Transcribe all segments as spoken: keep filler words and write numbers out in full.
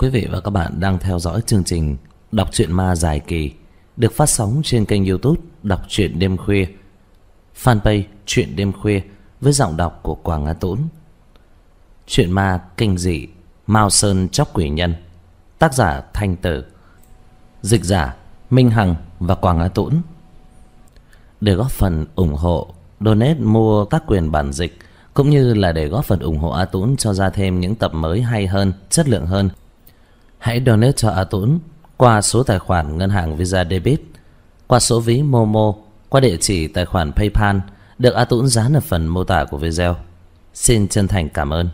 Quý vị và các bạn đang theo dõi chương trình Đọc truyện ma dài kỳ được phát sóng trên kênh YouTube Đọc truyện đêm khuya, fanpage Truyện đêm khuya với giọng đọc của Quảng Á Tũng. Truyện ma kinh dị Mao Sơn Chóc Quỷ Nhân, tác giả Thanh Tử, dịch giả Minh Hằng và Quảng Á Tũng. Để góp phần ủng hộ, donate mua tác quyền bản dịch, cũng như là để góp phần ủng hộ A Tũng cho ra thêm những tập mới hay hơn, chất lượng hơn, hãy donate cho A Tũng qua số tài khoản ngân hàng Visa Debit, qua số ví Momo, qua địa chỉ tài khoản PayPal được A Tũng dán ở phần mô tả của video. Xin chân thành cảm ơn.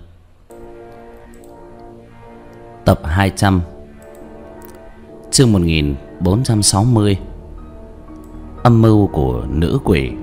Tập hai trăm, chương một nghìn bốn trăm sáu mươi, âm mưu của nữ quỷ.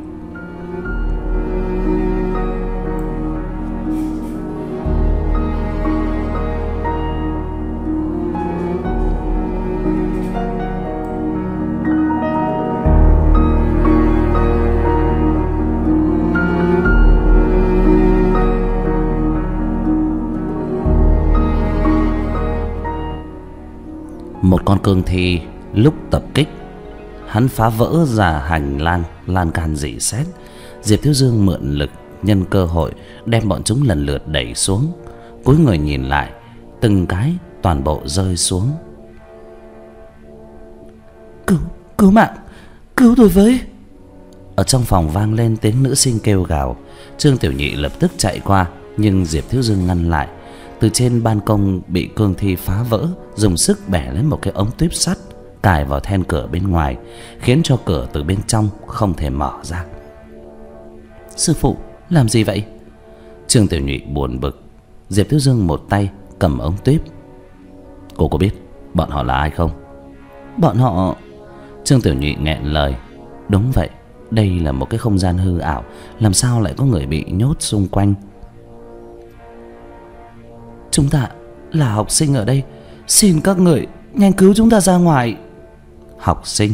Một con cương thi lúc tập kích, hắn phá vỡ ra hành lang lan can rỉ sét. Diệp Thiếu Dương mượn lực nhân cơ hội đem bọn chúng lần lượt đẩy xuống. Cúi người nhìn lại, từng cái toàn bộ rơi xuống. Cứu, cứu mạng, cứu tôi với! Ở trong phòng vang lên tiếng nữ sinh kêu gào. Trương Tiểu Nhị lập tức chạy qua, nhưng Diệp Thiếu Dương ngăn lại. Từ trên ban công bị cương thi phá vỡ, dùng sức bẻ lên một cái ống tuyếp sắt cài vào then cửa bên ngoài, khiến cho cửa từ bên trong không thể mở ra. Sư phụ, làm gì vậy? Trương Tiểu Nhị buồn bực. Diệp Thiếu Dương một tay cầm ống tuyếp. Cô có biết bọn họ là ai không? Bọn họ... Trương Tiểu Nhị nghẹn lời. Đúng vậy, đây là một cái không gian hư ảo, làm sao lại có người bị nhốt xung quanh? Chúng ta là học sinh ở đây, xin các người nhanh cứu chúng ta ra ngoài. Học sinh?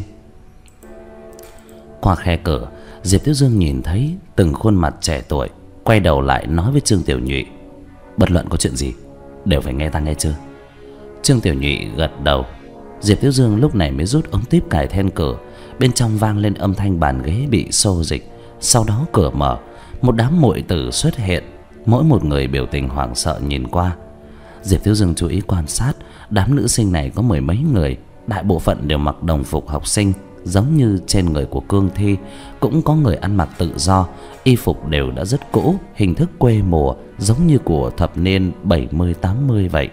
Qua khe cửa, Diệp Thiếu Dương nhìn thấy từng khuôn mặt trẻ tuổi, quay đầu lại nói với Trương Tiểu Nhị: bất luận có chuyện gì đều phải nghe ta, nghe chưa? Trương Tiểu Nhị gật đầu. Diệp Thiếu Dương lúc này mới rút ống tiếp cài then cửa. Bên trong vang lên âm thanh bàn ghế bị xô dịch. Sau đó cửa mở, một đám muội tử xuất hiện, mỗi một người biểu tình hoảng sợ nhìn qua. Diệp Thiếu Dương chú ý quan sát, đám nữ sinh này có mười mấy người, đại bộ phận đều mặc đồng phục học sinh giống như trên người của cương thi. Cũng có người ăn mặc tự do, y phục đều đã rất cũ, hình thức quê mùa, giống như của thập niên bảy mươi tám mươi vậy.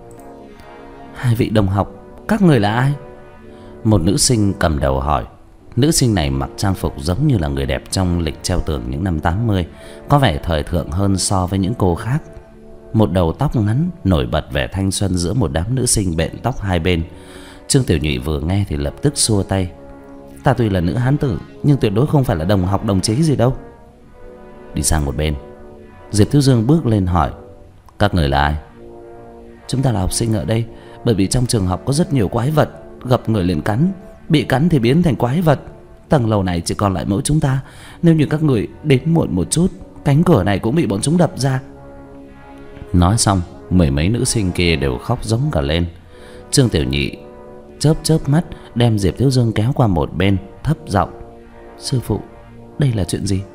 Hai vị đồng học, các người là ai? Một nữ sinh cầm đầu hỏi. Nữ sinh này mặc trang phục giống như là người đẹp trong lịch treo tường những năm tám mươi, có vẻ thời thượng hơn so với những cô khác. Một đầu tóc ngắn nổi bật vẻ thanh xuân giữa một đám nữ sinh bện tóc hai bên. Trương Tiểu Nhị vừa nghe thì lập tức xua tay. Ta tuy là nữ hán tử, nhưng tuyệt đối không phải là đồng học đồng chí gì đâu. Đi sang một bên, Diệp Thiếu Dương bước lên hỏi: các người là ai? Chúng ta là học sinh ở đây, bởi vì trong trường học có rất nhiều quái vật, gặp người liền cắn, bị cắn thì biến thành quái vật. Tầng lầu này chỉ còn lại mỗi chúng ta. Nếu như các người đến muộn một chút, cánh cửa này cũng bị bọn chúng đập ra. Nói xong, mười mấy nữ sinh kia đều khóc giống cả lên. Trương Tiểu Nhị chớp chớp mắt, đem Diệp Thiếu Dương kéo qua một bên, thấp giọng: sư phụ, đây là chuyện gì?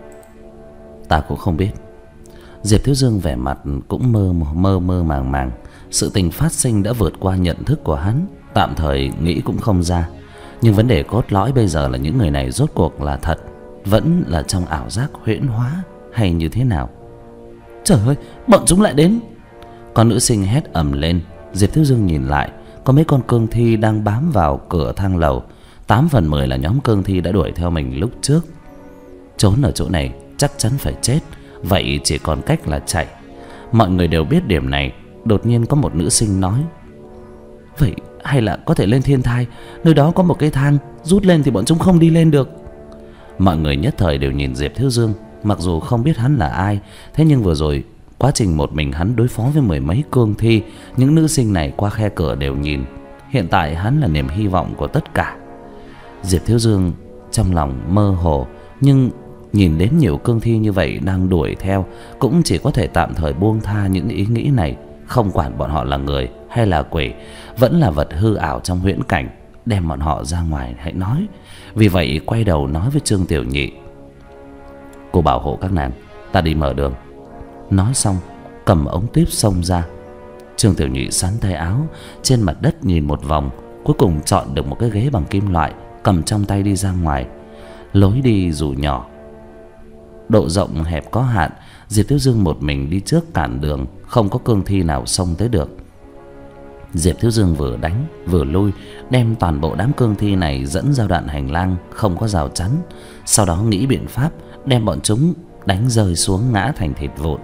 Ta cũng không biết. Diệp Thiếu Dương vẻ mặt cũng mơ mơ mơ màng màng. Sự tình phát sinh đã vượt qua nhận thức của hắn, tạm thời nghĩ cũng không ra. Nhưng vấn đề cốt lõi bây giờ là những người này rốt cuộc là thật, vẫn là trong ảo giác huyễn hóa, hay như thế nào? Trời ơi, bọn chúng lại đến! Con nữ sinh hét ầm lên. Diệp Thiếu Dương nhìn lại, có mấy con cương thi đang bám vào cửa thang lầu. Tám phần mười là nhóm cương thi đã đuổi theo mình lúc trước. Trốn ở chỗ này chắc chắn phải chết, vậy chỉ còn cách là chạy. Mọi người đều biết điểm này. Đột nhiên có một nữ sinh nói: vậy hay là có thể lên thiên thai, nơi đó có một cái thang, rút lên thì bọn chúng không đi lên được. Mọi người nhất thời đều nhìn Diệp Thiếu Dương. Mặc dù không biết hắn là ai, thế nhưng vừa rồi quá trình một mình hắn đối phó với mười mấy cương thi, những nữ sinh này qua khe cửa đều nhìn. Hiện tại hắn là niềm hy vọng của tất cả. Diệp Thiếu Dương trong lòng mơ hồ, nhưng nhìn đến nhiều cương thi như vậy đang đuổi theo, cũng chỉ có thể tạm thời buông tha những ý nghĩ này, không quản bọn họ là người hay là quỷ, vẫn là vật hư ảo trong huyễn cảnh, đem bọn họ ra ngoài hãy nói. Vì vậy quay đầu nói với Trương Tiểu Nhị: cô bảo hộ các nàng, ta đi mở đường. Nói xong cầm ống tuyếp xông ra. Trương Tiểu Nhị sắn tay áo, trên mặt đất nhìn một vòng, cuối cùng chọn được một cái ghế bằng kim loại, cầm trong tay đi ra ngoài. Lối đi dù nhỏ, độ rộng hẹp có hạn, Diệp Thiếu Dương một mình đi trước cản đường, không có cương thi nào xông tới được. Diệp Thiếu Dương vừa đánh vừa lui, đem toàn bộ đám cương thi này dẫn ra đoạn hành lang không có rào chắn, sau đó nghĩ biện pháp đem bọn chúng đánh rơi xuống ngã thành thịt vụn.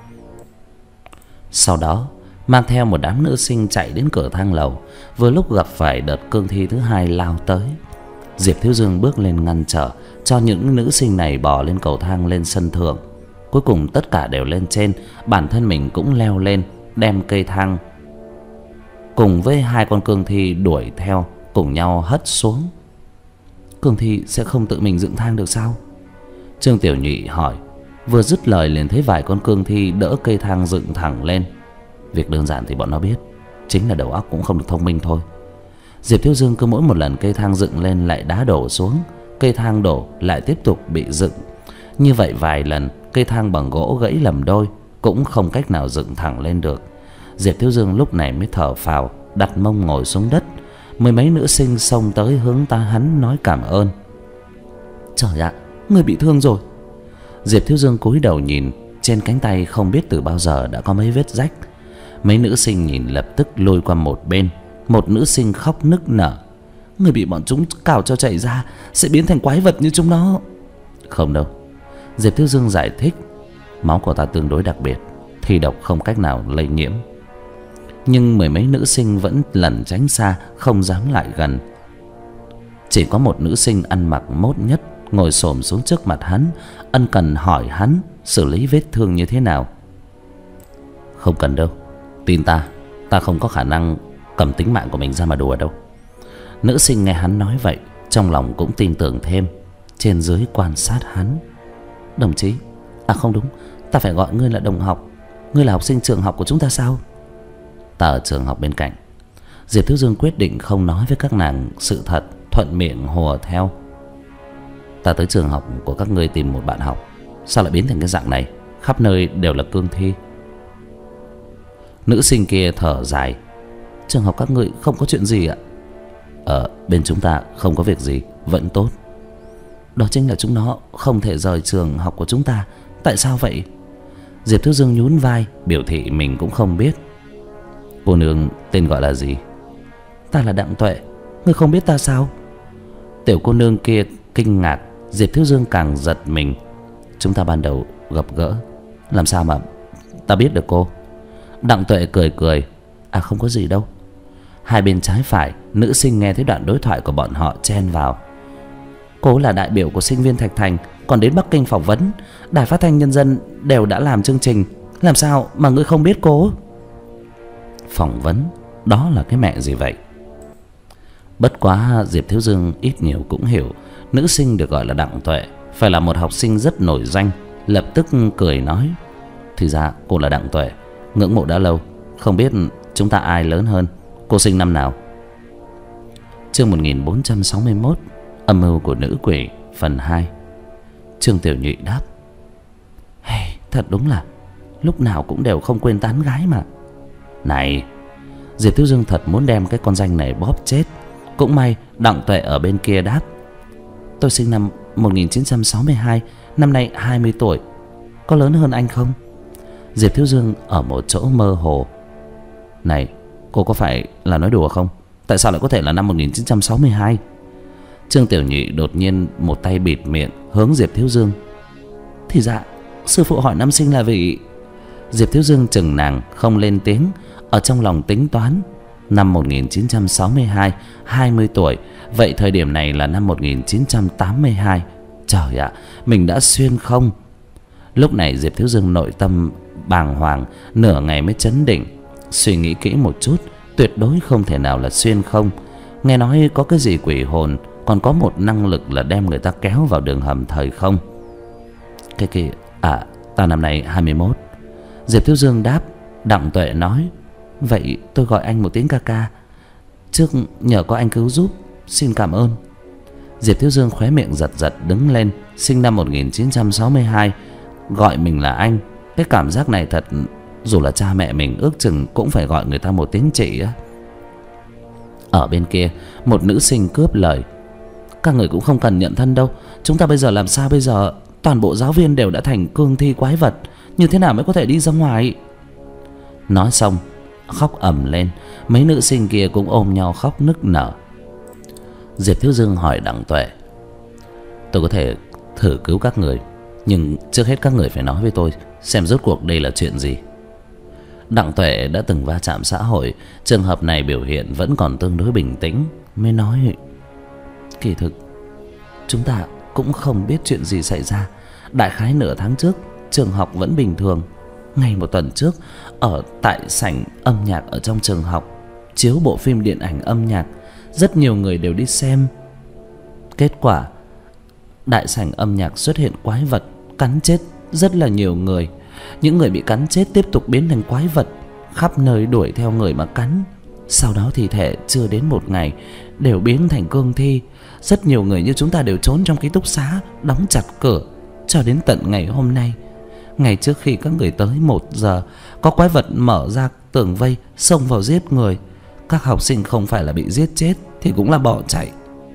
Sau đó mang theo một đám nữ sinh chạy đến cửa thang lầu, vừa lúc gặp phải đợt cương thi thứ hai lao tới. Diệp Thiếu Dương bước lên ngăn trở, cho những nữ sinh này bò lên cầu thang lên sân thượng. Cuối cùng tất cả đều lên trên, bản thân mình cũng leo lên, đem cây thang cùng với hai con cương thi đuổi theo cùng nhau hất xuống. Cương thi sẽ không tự mình dựng thang được sao? Trương Tiểu Nhị hỏi. Vừa dứt lời liền thấy vài con cương thi đỡ cây thang dựng thẳng lên. Việc đơn giản thì bọn nó biết, chính là đầu óc cũng không được thông minh thôi. Diệp Thiếu Dương cứ mỗi một lần cây thang dựng lên lại đá đổ xuống, cây thang đổ lại tiếp tục bị dựng. Như vậy vài lần, cây thang bằng gỗ gãy lầm đôi, cũng không cách nào dựng thẳng lên được. Diệp Thiếu Dương lúc này mới thở phào, đặt mông ngồi xuống đất. Mười mấy nữ sinh xông tới hướng ta hắn nói cảm ơn. Trời ạ, người bị thương rồi. Diệp Thiếu Dương cúi đầu nhìn, trên cánh tay không biết từ bao giờ đã có mấy vết rách. Mấy nữ sinh nhìn lập tức lôi qua một bên. Một nữ sinh khóc nức nở. Người bị bọn chúng cào cho chảy ra sẽ biến thành quái vật như chúng nó. Không đâu, Diệp Thiếu Dương giải thích. Máu của ta tương đối đặc biệt, thi độc không cách nào lây nhiễm. Nhưng mười mấy nữ sinh vẫn lẩn tránh xa, không dám lại gần. Chỉ có một nữ sinh ăn mặc mốt nhất ngồi xổm xuống trước mặt hắn, ân cần hỏi hắn xử lý vết thương như thế nào. Không cần đâu, tin ta, ta không có khả năng cầm tính mạng của mình ra mà đùa đâu. Nữ sinh nghe hắn nói vậy, trong lòng cũng tin tưởng thêm, trên dưới quan sát hắn. Đồng chí, à không đúng, ta phải gọi ngươi là đồng học. Ngươi là học sinh trường học của chúng ta sao? Ta ở trường học bên cạnh. Diệp Thiếu Dương quyết định không nói với các nàng sự thật, thuận miệng hùa theo. Ta tới trường học của các ngươi tìm một bạn học, sao lại biến thành cái dạng này? Khắp nơi đều là cương thi. Nữ sinh kia thở dài. Trường học các ngươi không có chuyện gì ạ? Ở bên chúng ta không có việc gì, vẫn tốt. Đó chính là chúng nó không thể rời trường học của chúng ta. Tại sao vậy? Diệp Thiếu Dương nhún vai, biểu thị mình cũng không biết. Cô nương tên gọi là gì? Ta là Đặng Tuệ. Ngươi không biết ta sao? Tiểu cô nương kia kinh ngạc. Diệp Thiếu Dương càng giật mình. Chúng ta ban đầu gặp gỡ, làm sao mà ta biết được cô? Đặng Tuệ cười cười. À không có gì đâu. Hai bên trái phải, nữ sinh nghe thấy đoạn đối thoại của bọn họ chen vào. Cô là đại biểu của sinh viên Thạch Thành, còn đến Bắc Kinh phỏng vấn. Đài Phát thanh Nhân dân đều đã làm chương trình, làm sao mà ngươi không biết cô? Phỏng vấn? Đó là cái mẹ gì vậy? Bất quá Diệp Thiếu Dương ít nhiều cũng hiểu, nữ sinh được gọi là Đặng Tuệ phải là một học sinh rất nổi danh. Lập tức cười nói. Thì ra cô là Đặng Tuệ, ngưỡng mộ đã lâu. Không biết chúng ta ai lớn hơn? Cô sinh năm nào? Chương một nghìn bốn trăm sáu mươi mốt, âm mưu của nữ quỷ phần hai. Trương Tiểu Nhị đáp. Hey, thật đúng là lúc nào cũng đều không quên tán gái mà. Này, Diệp Thiếu Dương thật muốn đem cái con danh này bóp chết. Cũng may Đặng Tuệ ở bên kia đáp. Tôi sinh năm một nghìn chín trăm sáu mươi hai, năm nay hai mươi tuổi. Có lớn hơn anh không? Diệp Thiếu Dương ở một chỗ mơ hồ. Này, cô có phải là nói đùa không? Tại sao lại có thể là năm một nghìn chín trăm sáu mươi hai? Trương Tiểu Nhị đột nhiên một tay bịt miệng, hướng Diệp Thiếu Dương. Thì dạ, sư phụ hỏi năm sinh là vì... Diệp Thiếu Dương chừng nàng không lên tiếng, ở trong lòng tính toán. Năm một nghìn chín trăm sáu mươi hai, hai mươi tuổi. Vậy thời điểm này là năm một nghìn chín trăm tám mươi hai. Trời ạ, mình đã xuyên không? Lúc này Diệp Thiếu Dương nội tâm bàng hoàng, nửa ngày mới chấn định. Suy nghĩ kỹ một chút, tuyệt đối không thể nào là xuyên không. Nghe nói có cái gì quỷ hồn, còn có một năng lực là đem người ta kéo vào đường hầm thời không. Cái kia, à, ta năm nay hai mươi mốt. Diệp Thiếu Dương đáp. Đặng Tuệ nói. Vậy tôi gọi anh một tiếng ca ca. Trước nhờ có anh cứu giúp, xin cảm ơn. Diệp Thiếu Dương khóe miệng giật giật đứng lên. Sinh năm một nghìn chín trăm sáu mươi hai, gọi mình là anh. Cái cảm giác này thật, dù là cha mẹ mình ước chừng cũng phải gọi người ta một tiếng chị á. Ở bên kia, một nữ sinh cướp lời. Các người cũng không cần nhận thân đâu. Chúng ta bây giờ làm sao bây giờ? Toàn bộ giáo viên đều đã thành cương thi quái vật, như thế nào mới có thể đi ra ngoài? Nói xong khóc ầm lên. Mấy nữ sinh kia cũng ôm nhau khóc nức nở. Diệp Thiếu Dương hỏi Đặng Tuệ: tôi có thể thử cứu các người, nhưng trước hết các người phải nói với tôi xem rốt cuộc đây là chuyện gì. Đặng Tuệ đã từng va chạm xã hội, trường hợp này biểu hiện vẫn còn tương đối bình tĩnh, mới nói: kỳ thực chúng ta cũng không biết chuyện gì xảy ra. Đại khái nửa tháng trước trường học vẫn bình thường. Ngày một tuần trước, ở tại sảnh âm nhạc ở trong trường học chiếu bộ phim điện ảnh âm nhạc, rất nhiều người đều đi xem. Kết quả đại sảnh âm nhạc xuất hiện quái vật cắn chết rất là nhiều người. Những người bị cắn chết tiếp tục biến thành quái vật, khắp nơi đuổi theo người mà cắn. Sau đó thi thể chưa đến một ngày đều biến thành cương thi. Rất nhiều người như chúng ta đều trốn trong ký túc xá, đóng chặt cửa cho đến tận ngày hôm nay. Ngày trước khi các người tới một giờ, có quái vật mở ra tường vây xông vào giết người. Các học sinh không phải là bị giết chết thì cũng là bỏ chạy.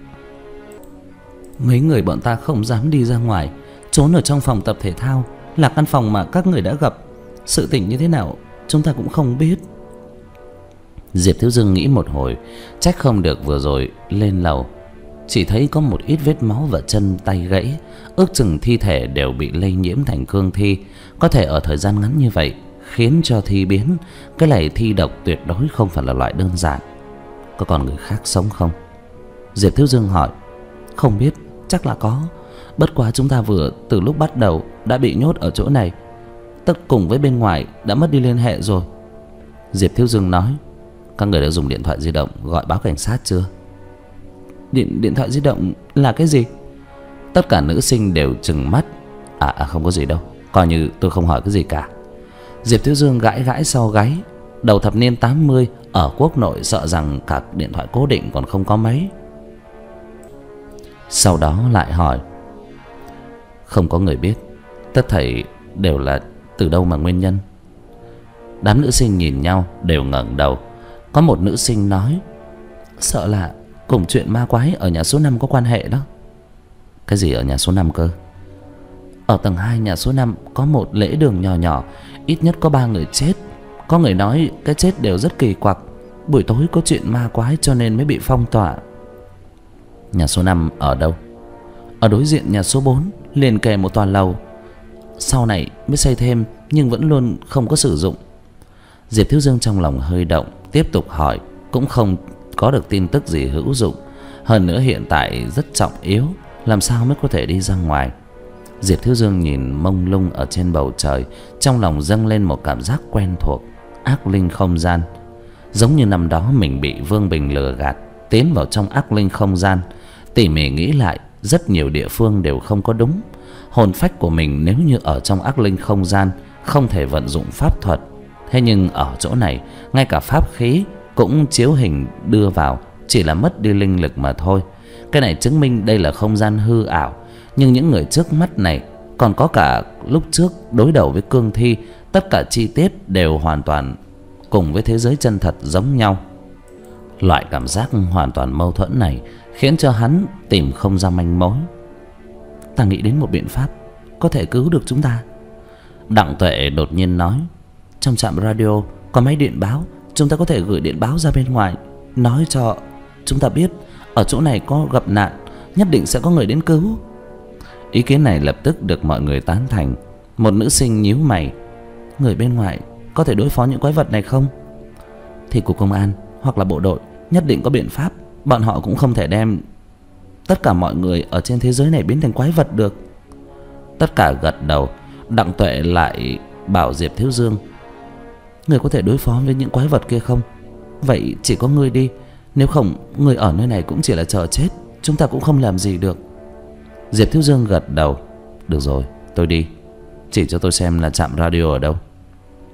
Mấy người bọn ta không dám đi ra ngoài, trốn ở trong phòng tập thể thao, là căn phòng mà các người đã gặp. Sự tình như thế nào chúng ta cũng không biết. Diệp Thiếu Dương nghĩ một hồi, trách không được vừa rồi lên lầu chỉ thấy có một ít vết máu và chân tay gãy, ước chừng thi thể đều bị lây nhiễm thành cương thi. Có thể ở thời gian ngắn như vậy khiến cho thi biến. Cái này thi độc tuyệt đối không phải là loại đơn giản. Có còn người khác sống không? Diệp Thiếu Dương hỏi. Không biết, chắc là có. Bất quá chúng ta vừa từ lúc bắt đầu đã bị nhốt ở chỗ này, tất cùng với bên ngoài đã mất đi liên hệ rồi. Diệp Thiếu Dương nói. Các người đã dùng điện thoại di động gọi báo cảnh sát chưa? Điện, điện thoại di động là cái gì? Tất cả nữ sinh đều trừng mắt. À, à không có gì đâu, coi như tôi không hỏi cái gì cả. Diệp Thiếu Dương gãi gãi sau gáy. Đầu thập niên tám mươi, ở quốc nội sợ rằng cả điện thoại cố định còn không có mấy. Sau đó lại hỏi. Không có người biết. Tất thảy đều là từ đâu mà nguyên nhân? Đám nữ sinh nhìn nhau đều ngẩng đầu. Có một nữ sinh nói. Sợ là cùng chuyện ma quái ở nhà số năm có quan hệ đó. Cái gì ở nhà số năm cơ? Ở tầng hai nhà số năm có một lễ đường nhỏ nhỏ, ít nhất có ba người chết. Có người nói cái chết đều rất kỳ quặc, buổi tối có chuyện ma quái cho nên mới bị phong tỏa. Nhà số năm ở đâu? Ở đối diện nhà số bốn, liền kề một tòa lầu. Sau này mới xây thêm nhưng vẫn luôn không có sử dụng. Diệp Thiếu Dương trong lòng hơi động, tiếp tục hỏi, cũng không có được tin tức gì hữu dụng. Hơn nữa hiện tại rất trọng yếu, làm sao mới có thể đi ra ngoài? Diệp Thiếu Dương nhìn mông lung ở trên bầu trời, trong lòng dâng lên một cảm giác quen thuộc, ác linh không gian. Giống như năm đó mình bị Vương Bình lừa gạt, tiến vào trong ác linh không gian. Tỉ mỉ nghĩ lại, rất nhiều địa phương đều không có đúng. Hồn phách của mình nếu như ở trong ác linh không gian không thể vận dụng pháp thuật, thế nhưng ở chỗ này ngay cả pháp khí cũng chiếu hình đưa vào, chỉ là mất đi linh lực mà thôi. Cái này chứng minh đây là không gian hư ảo. Nhưng những người trước mắt này, còn có cả lúc trước đối đầu với cương thi, tất cả chi tiết đều hoàn toàn cùng với thế giới chân thật giống nhau. Loại cảm giác hoàn toàn mâu thuẫn này khiến cho hắn tìm không ra manh mối. Ta nghĩ đến một biện pháp có thể cứu được chúng ta. Đặng Tuệ đột nhiên nói. Trong trạm radio có máy điện báo, chúng ta có thể gửi điện báo ra bên ngoài, nói cho chúng ta biết ở chỗ này có gặp nạn, nhất định sẽ có người đến cứu. Ý kiến này lập tức được mọi người tán thành. Một nữ sinh nhíu mày. Người bên ngoài có thể đối phó những quái vật này không? Thì cục công an hoặc là bộ đội nhất định có biện pháp. Bọn họ cũng không thể đem tất cả mọi người ở trên thế giới này biến thành quái vật được. Tất cả gật đầu. Đặng Tuệ lại bảo Diệp Thiếu Dương. Người có thể đối phó với những quái vật kia không? Vậy chỉ có ngươi đi. Nếu không, người ở nơi này cũng chỉ là chờ chết, chúng ta cũng không làm gì được. Diệp Thiếu Dương gật đầu. Được rồi, tôi đi. Chỉ cho tôi xem là trạm radio ở đâu.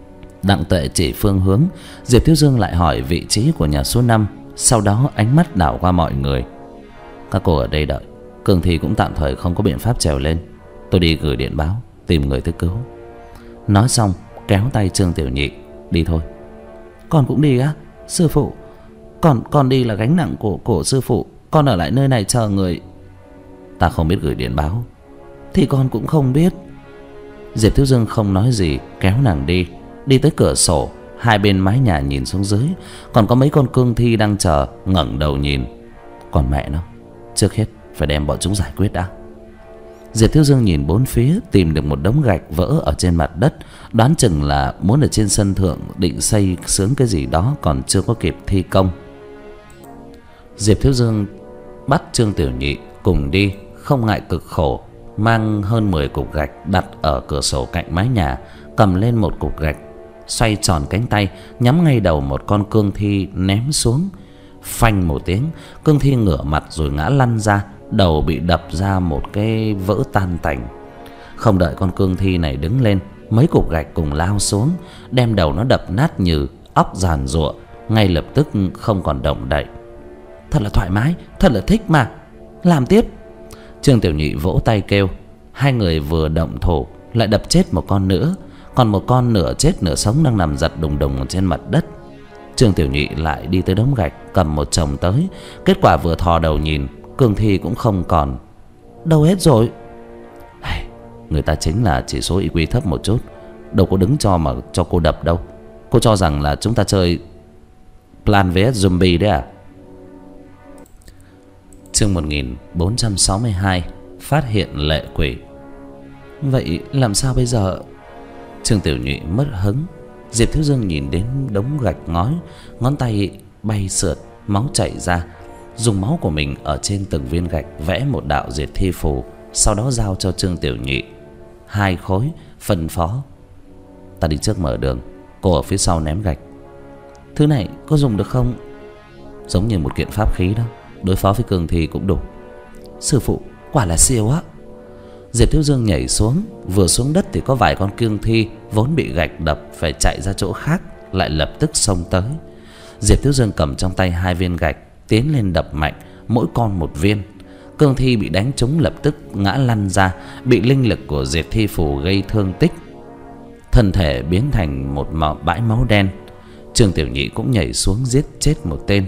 Đặng Tuệ chỉ phương hướng, Diệp Thiếu Dương lại hỏi vị trí của nhà số năm. Sau đó ánh mắt đảo qua mọi người. Các cô ở đây đợi, Cương Thi cũng tạm thời không có biện pháp trèo lên. Tôi đi gửi điện báo tìm người tới cứu. Nói xong kéo tay Trương Tiểu Nhị. Đi thôi. Con cũng đi á? Sư phụ, Con con đi là gánh nặng của của sư phụ. Con ở lại nơi này chờ người. Ta không biết gửi điện báo. Thì con cũng không biết. Diệp Thiếu Dương không nói gì, kéo nàng đi. Đi tới cửa sổ, hai bên mái nhà nhìn xuống dưới, còn có mấy con cương thi đang chờ, ngẩng đầu nhìn. Còn mẹ nó, trước hết phải đem bọn chúng giải quyết đã. Diệp Thiếu Dương nhìn bốn phía, tìm được một đống gạch vỡ ở trên mặt đất. Đoán chừng là muốn ở trên sân thượng định xây xướng cái gì đó, còn chưa có kịp thi công. Diệp Thiếu Dương bắt Trương Tiểu Nhị cùng đi, không ngại cực khổ, mang hơn mười cục gạch đặt ở cửa sổ cạnh mái nhà. Cầm lên một cục gạch, xoay tròn cánh tay, nhắm ngay đầu một con cương thi ném xuống. Phanh một tiếng, cương thi ngửa mặt rồi ngã lăn ra, đầu bị đập ra một cái vỡ tan tành. Không đợi con cương thi này đứng lên, mấy cục gạch cùng lao xuống, đem đầu nó đập nát như óc giàn giụa, ngay lập tức không còn động đậy. Thật là thoải mái, thật là thích mà. Làm tiếp. Trương Tiểu Nhị vỗ tay kêu. Hai người vừa động thủ lại đập chết một con nữa, còn một con nửa chết nửa sống đang nằm giật đùng đùng trên mặt đất. Trương Tiểu Nhị lại đi tới đống gạch, cầm một chồng tới. Kết quả vừa thò đầu nhìn, cương thi cũng không còn. Đâu hết rồi? Người ta chính là chỉ số i kiu thấp một chút, đâu có đứng cho mà cho cô đập đâu. Cô cho rằng là chúng ta chơi Plan vs Zombie đấy à? Chương một nghìn bốn trăm sáu mươi hai. Phát hiện lệ quỷ. Vậy làm sao bây giờ? Trương Tiểu Nhị mất hứng. Diệp Thiếu Dương nhìn đến đống gạch ngói, ngón tay bay sượt, máu chảy ra. Dùng máu của mình ở trên từng viên gạch vẽ một đạo diệt thi phù, sau đó giao cho Trương Tiểu Nhị hai khối, phân phó: ta đi trước mở đường, cô ở phía sau ném gạch. Thứ này có dùng được không? Giống như một kiện pháp khí đó, đối phó với cương thi cũng đủ. Sư phụ quả là siêu á. Diệp Thiếu Dương nhảy xuống, vừa xuống đất thì có vài con cương thi vốn bị gạch đập phải chạy ra chỗ khác, lại lập tức xông tới. Diệp Thiếu Dương cầm trong tay hai viên gạch, tiến lên đập mạnh, mỗi con một viên. Cương thi bị đánh trúng lập tức ngã lăn ra, bị linh lực của diệt thi phù gây thương tích, thân thể biến thành một màu bãi máu đen. Trương Tiểu Nhị cũng nhảy xuống giết chết một tên.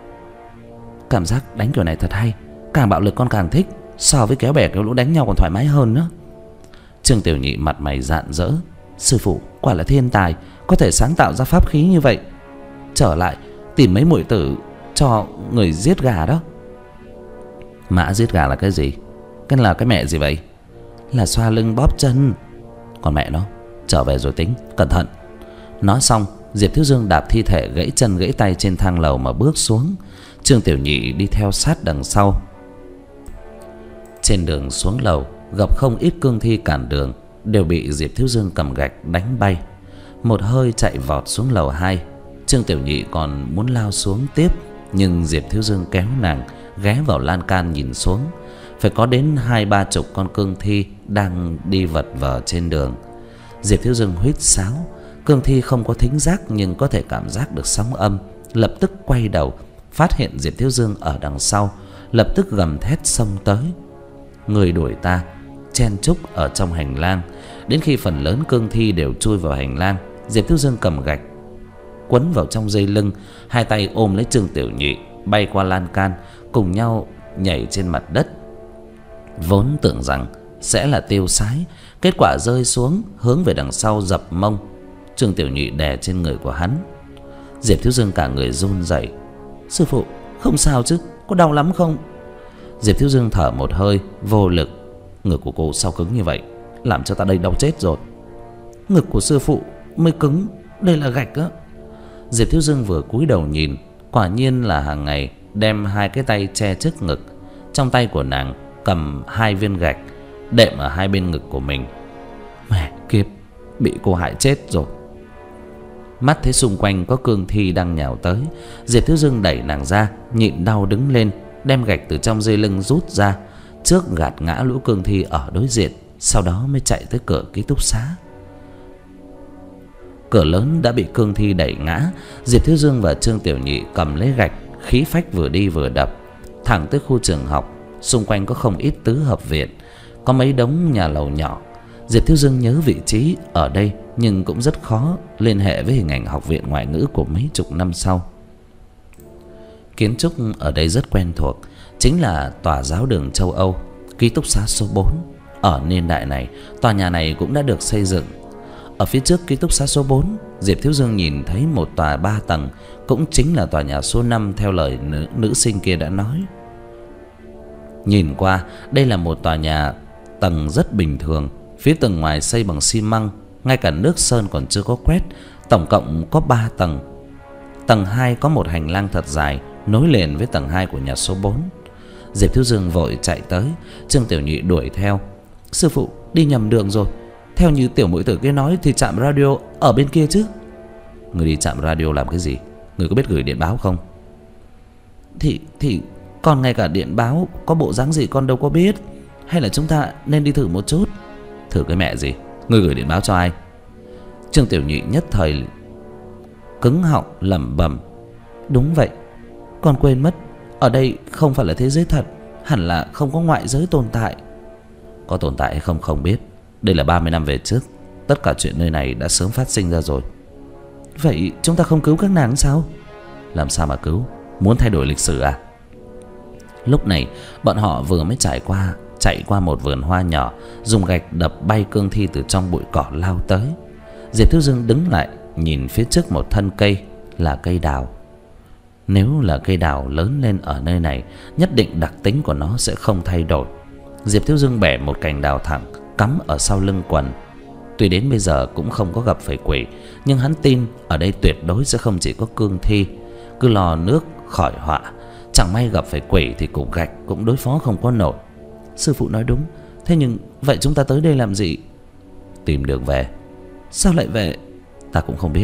Cảm giác đánh kiểu này thật hay, càng bạo lực con càng thích, so với kéo bè kéo lũ đánh nhau còn thoải mái hơn nữa. Trương Tiểu Nhị mặt mày rạng rỡ. Sư phụ quả là thiên tài, có thể sáng tạo ra pháp khí như vậy. Trở lại tìm mấy muội tử cho người giết gà đó. Mã giết gà là cái gì? Cái là cái mẹ gì vậy? Là xoa lưng bóp chân. Còn mẹ nó, trở về rồi tính, cẩn thận. Nói xong, Diệp Thiếu Dương đạp thi thể gãy chân gãy tay trên thang lầu mà bước xuống. Trương Tiểu Nhị đi theo sát đằng sau. Trên đường xuống lầu gặp không ít cương thi cản đường, đều bị Diệp Thiếu Dương cầm gạch đánh bay. Một hơi chạy vọt xuống lầu hai. Trương Tiểu Nhị còn muốn lao xuống tiếp, nhưng Diệp Thiếu Dương kéo nàng ghé vào lan can nhìn xuống. Phải có đến hai ba chục con cương thi đang đi vật vờ trên đường. Diệp Thiếu Dương huýt sáo. Cương thi không có thính giác nhưng có thể cảm giác được sóng âm, lập tức quay đầu, phát hiện Diệp Thiếu Dương ở đằng sau, lập tức gầm thét xông tới. Người đuổi ta, chen chúc ở trong hành lang, đến khi phần lớn cương thi đều chui vào hành lang. Diệp Thiếu Dương cầm gạch quấn vào trong dây lưng, hai tay ôm lấy Trương Tiểu Nhị, bay qua lan can, cùng nhau nhảy trên mặt đất. Vốn tưởng rằng sẽ là tiêu sái, kết quả rơi xuống hướng về đằng sau dập mông. Trương Tiểu Nhị đè trên người của hắn. Diệp Thiếu Dương cả người run rẩy. Sư phụ, không sao chứ? Có đau lắm không? Diệp Thiếu Dương thở một hơi vô lực. Ngực của cô sao cứng như vậy, làm cho ta đây đau chết rồi. Ngực của sư phụ mới cứng, đây là gạch á. Diệp Thiếu Dương vừa cúi đầu nhìn, quả nhiên là hàng ngày đem hai cái tay che trước ngực. Trong tay của nàng cầm hai viên gạch đệm ở hai bên ngực của mình. Mẹ kiếp, bị cô hại chết rồi. Mắt thấy xung quanh có cương thi đang nhào tới, Diệp Thiếu Dương đẩy nàng ra, nhịn đau đứng lên, đem gạch từ trong dây lưng rút ra, trước gạt ngã lũ cương thi ở đối diện, sau đó mới chạy tới cửa ký túc xá. Cửa lớn đã bị cương thi đẩy ngã. Diệp Thiếu Dương và Trương Tiểu Nhị cầm lấy gạch, khí phách vừa đi vừa đập thẳng tới khu trường học. Xung quanh có không ít tứ hợp viện, có mấy đống nhà lầu nhỏ. Diệp Thiếu Dương nhớ vị trí ở đây, nhưng cũng rất khó liên hệ với hình ảnh học viện ngoại ngữ của mấy chục năm sau. Kiến trúc ở đây rất quen thuộc, chính là tòa giáo đường châu Âu, ký túc xá số bốn. Ở niên đại này, tòa nhà này cũng đã được xây dựng. Ở phía trước ký túc xá số bốn, Diệp Thiếu Dương nhìn thấy một tòa ba tầng, cũng chính là tòa nhà số năm theo lời nữ, nữ sinh kia đã nói. Nhìn qua, đây là một tòa nhà tầng rất bình thường. Phía tầng ngoài xây bằng xi măng, ngay cả nước sơn còn chưa có quét. Tổng cộng có ba tầng. Tầng hai có một hành lang thật dài nối liền với tầng hai của nhà số bốn. Diệp Thiếu Dương vội chạy tới. Trương Tiểu Nhị đuổi theo. Sư phụ, đi nhầm đường rồi. Theo như tiểu muội tử kia nói thì trạm radio ở bên kia chứ. Người đi trạm radio làm cái gì? Người có biết gửi điện báo không? Thì thì còn ngay cả điện báo có bộ dáng gì con đâu có biết. Hay là chúng ta nên đi thử một chút? Thử cái mẹ gì? Người gửi điện báo cho ai? Trương Tiểu Nhị nhất thời cứng họng lẩm bẩm. Đúng vậy, con quên mất. Ở đây không phải là thế giới thật, hẳn là không có ngoại giới tồn tại. Có tồn tại hay không không biết. Đây là ba mươi năm về trước. Tất cả chuyện nơi này đã sớm phát sinh ra rồi. Vậy chúng ta không cứu các nàng sao? Làm sao mà cứu? Muốn thay đổi lịch sử à? Lúc này bọn họ vừa mới trải qua Chạy qua một vườn hoa nhỏ, dùng gạch đập bay cương thi từ trong bụi cỏ lao tới. Diệp Thiếu Dương đứng lại, nhìn phía trước một thân cây, là cây đào. Nếu là cây đào lớn lên ở nơi này, nhất định đặc tính của nó sẽ không thay đổi. Diệp Thiếu Dương bẻ một cành đào thẳng, cắm ở sau lưng quần. Tuy đến bây giờ cũng không có gặp phải quỷ, nhưng hắn tin ở đây tuyệt đối sẽ không chỉ có cương thi. Cứ lo nước khỏi họa, chẳng may gặp phải quỷ thì cục gạch cũng đối phó không có nổi. Sư phụ nói đúng. Thế nhưng vậy chúng ta tới đây làm gì? Tìm đường về. Sao lại về? Ta cũng không biết.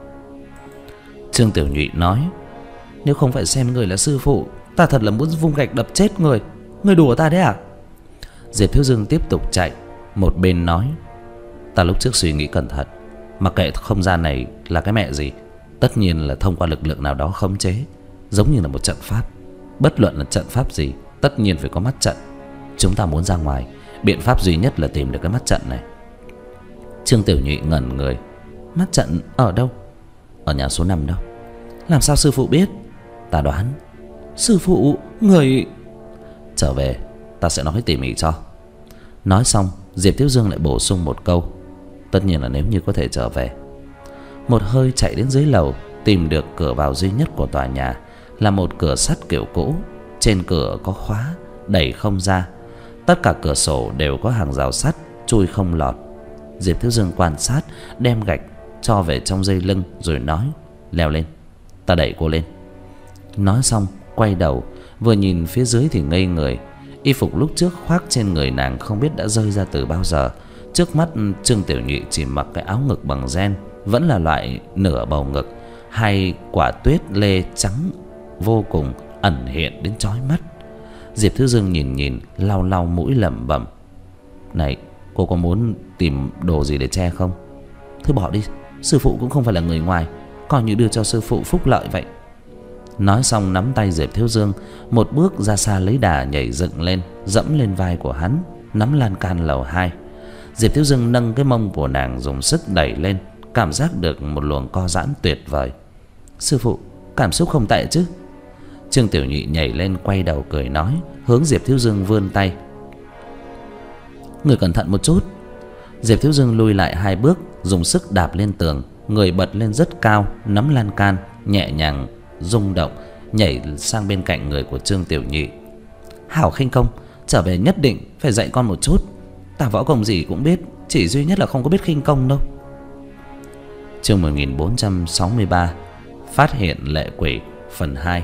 Trương Tiểu Nhụy nói. Nếu không phải xem người là sư phụ, ta thật là muốn vung gạch đập chết người. Người đùa ta đấy à? Diệp Thiếu Dương tiếp tục chạy, một bên nói. Ta lúc trước suy nghĩ cẩn thận, mặc kệ không gian này là cái mẹ gì, tất nhiên là thông qua lực lượng nào đó khống chế, giống như là một trận pháp. Bất luận là trận pháp gì, tất nhiên phải có mắt trận. Chúng ta muốn ra ngoài, biện pháp duy nhất là tìm được cái mắt trận này. Trương Tiểu Nhụy ngẩn người. Mắt trận ở đâu? Ở nhà số năm đâu? Làm sao sư phụ biết? Ta đoán. Sư phụ, người... Trở về, ta sẽ nói tỉ mỉ cho. Nói xong, Diệp Thiếu Dương lại bổ sung một câu. Tất nhiên là nếu như có thể trở về. Một hơi chạy đến dưới lầu, tìm được cửa vào duy nhất của tòa nhà, là một cửa sắt kiểu cũ. Trên cửa có khóa, đẩy không ra. Tất cả cửa sổ đều có hàng rào sắt, chui không lọt. Diệp Thiếu Dương quan sát, đem gạch cho về trong dây lưng rồi nói. Leo lên, ta đẩy cô lên. Nói xong quay đầu, vừa nhìn phía dưới thì ngây người. Y phục lúc trước khoác trên người nàng không biết đã rơi ra từ bao giờ. Trước mắt Trương Tiểu Nhụy chỉ mặc cái áo ngực bằng ren, vẫn là loại nửa bầu ngực. Hai quả tuyết lê trắng vô cùng ẩn hiện đến chói mắt. Diệp Thiếu Dương nhìn nhìn, lau lau mũi lẩm bẩm. Này, cô có muốn tìm đồ gì để che không? Thôi bỏ đi, sư phụ cũng không phải là người ngoài, coi như đưa cho sư phụ phúc lợi vậy. Nói xong nắm tay Diệp Thiếu Dương, một bước ra xa lấy đà nhảy dựng lên, dẫm lên vai của hắn, nắm lan can lầu hai. Diệp Thiếu Dương nâng cái mông của nàng dùng sức đẩy lên, cảm giác được một luồng co giãn tuyệt vời. Sư phụ, cảm xúc không tệ chứ? Trương Tiểu Nhụy nhảy lên quay đầu cười nói, hướng Diệp Thiếu Dương vươn tay. Người cẩn thận một chút. Diệp Thiếu Dương lùi lại hai bước, dùng sức đạp lên tường, người bật lên rất cao, nắm lan can, nhẹ nhàng rung động, nhảy sang bên cạnh người của Trương Tiểu Nhụy. Hảo khinh công, trở về nhất định phải dạy con một chút. Ta võ công gì cũng biết, chỉ duy nhất là không có biết khinh công đâu. Chương một nghìn bốn trăm sáu mươi ba, Phát hiện lệ quỷ, phần hai.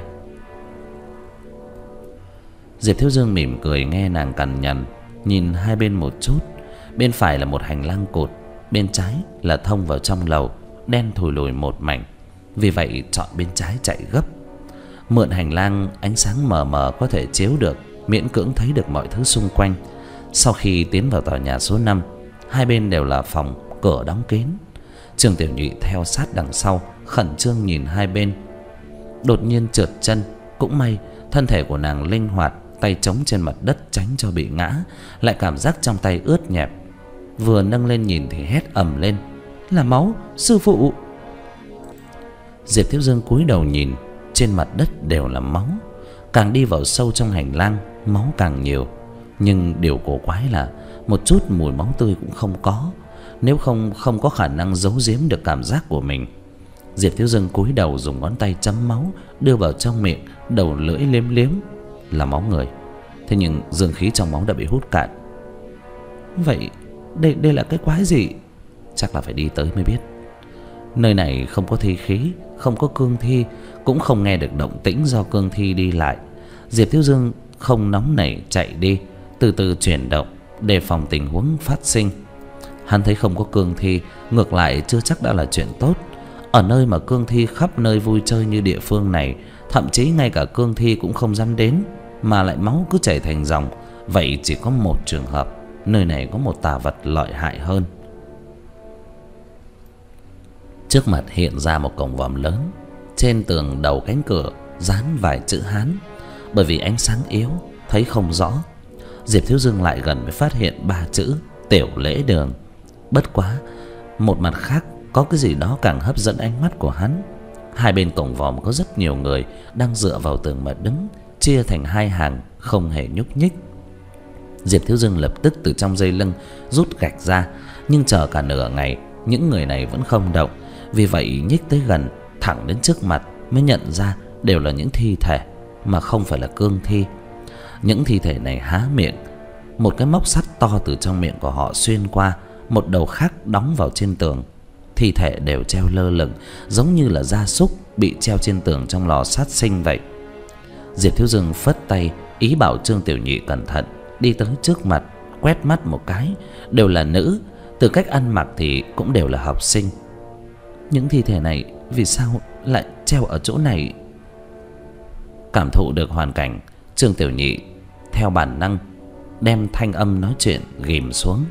Diệp Thiếu Dương mỉm cười nghe nàng cằn nhằn, nhìn hai bên một chút. Bên phải là một hành lang cụt, bên trái là thông vào trong lầu, đen thùi lùi một mảnh. Vì vậy chọn bên trái chạy gấp. Mượn hành lang ánh sáng mờ mờ có thể chiếu được, miễn cưỡng thấy được mọi thứ xung quanh. Sau khi tiến vào tòa nhà số năm, hai bên đều là phòng, cửa đóng kín. Trương Tiểu Nhụy theo sát đằng sau, khẩn trương nhìn hai bên. Đột nhiên trượt chân, cũng may thân thể của nàng linh hoạt, tay chống trên mặt đất tránh cho bị ngã, lại cảm giác trong tay ướt nhẹp. Vừa nâng lên nhìn thì hét ầm lên: "Là máu, sư phụ!" Diệp Thiếu Dương cúi đầu nhìn, trên mặt đất đều là máu. Càng đi vào sâu trong hành lang, máu càng nhiều. Nhưng điều cổ quái là một chút mùi máu tươi cũng không có. Nếu không không có khả năng giấu giếm được cảm giác của mình. Diệp Thiếu Dương cúi đầu dùng ngón tay chấm máu, đưa vào trong miệng, đầu lưỡi liếm liếm. Là máu người. Thế nhưng dương khí trong máu đã bị hút cạn. Vậy đây đây là cái quái gì? Chắc là phải đi tới mới biết. Nơi này không có thi khí, không có cương thi, cũng không nghe được động tĩnh do cương thi đi lại. Diệp Thiếu Dương không nóng nảy chạy đi, từ từ chuyển động, đề phòng tình huống phát sinh. Hắn thấy không có cương thi, ngược lại chưa chắc đã là chuyện tốt. Ở nơi mà cương thi khắp nơi vui chơi như địa phương này, thậm chí ngay cả cương thi cũng không dám đến, mà lại máu cứ chảy thành dòng. Vậy chỉ có một trường hợp, nơi này có một tà vật lợi hại hơn. Trước mặt hiện ra một cổng vòm lớn, trên tường đầu cánh cửa dán vài chữ Hán. Bởi vì ánh sáng yếu thấy không rõ, Diệp Thiếu Dương lại gần mới phát hiện ba chữ Tiểu Lễ Đường. Bất quá, một mặt khác có cái gì đó càng hấp dẫn ánh mắt của hắn. Hai bên cổng vòm có rất nhiều người đang dựa vào tường mà đứng, chia thành hai hàng không hề nhúc nhích. Diệp Thiếu Dương lập tức từ trong dây lưng rút gạch ra, nhưng chờ cả nửa ngày những người này vẫn không động. Vì vậy nhích tới gần, thẳng đến trước mặt mới nhận ra đều là những thi thể mà không phải là cương thi. Những thi thể này há miệng, một cái móc sắt to từ trong miệng của họ xuyên qua, một đầu khác đóng vào trên tường. Thi thể đều treo lơ lửng, giống như là gia súc bị treo trên tường trong lò sát sinh vậy. Diệp Thiếu Dương phất tay ý bảo Trương Tiểu Nhị cẩn thận, đi tới trước mặt, quét mắt một cái, đều là nữ, từ cách ăn mặc thì cũng đều là học sinh. Những thi thể này vì sao lại treo ở chỗ này? Cảm thụ được hoàn cảnh, Trương Tiểu Nhị theo bản năng đem thanh âm nói chuyện ghim xuống.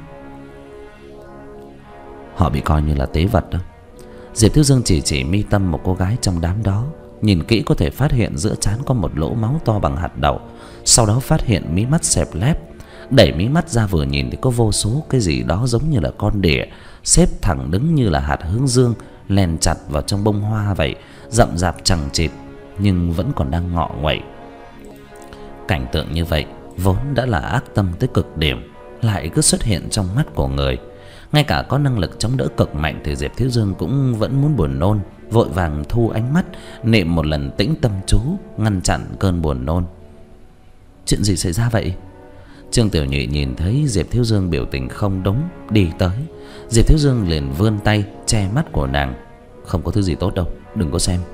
Họ bị coi như là tế vật đó. Diệp Thiếu Dương chỉ chỉ mi tâm một cô gái trong đám đó, nhìn kỹ có thể phát hiện giữa trán có một lỗ máu to bằng hạt đậu. Sau đó phát hiện mí mắt xẹp lép, đẩy mí mắt ra vừa nhìn thì có vô số cái gì đó giống như là con đỉa xếp thẳng đứng như là hạt hướng dương, len chặt vào trong bông hoa vậy, rậm rạp chằng chịt nhưng vẫn còn đang ngọ nguậy. Cảnh tượng như vậy vốn đã là ác tâm tới cực điểm, lại cứ xuất hiện trong mắt của người. Ngay cả có năng lực chống đỡ cực mạnh thì Diệp Thiếu Dương cũng vẫn muốn buồn nôn, vội vàng thu ánh mắt, niệm một lần tĩnh tâm chú, ngăn chặn cơn buồn nôn. Chuyện gì xảy ra vậy? Trương Tiểu Nhị nhìn thấy Diệp Thiếu Dương biểu tình không đúng, đi tới. Diệp Thiếu Dương liền vươn tay che mắt của nàng. Không có thứ gì tốt đâu, đừng có xem.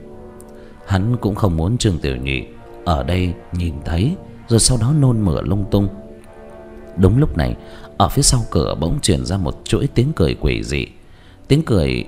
Hắn cũng không muốn Trương Tiểu Nhị ở đây nhìn thấy, rồi sau đó nôn mửa lung tung. Đúng lúc này, ở phía sau cửa bỗng truyền ra một chuỗi tiếng cười quỷ dị. Tiếng cười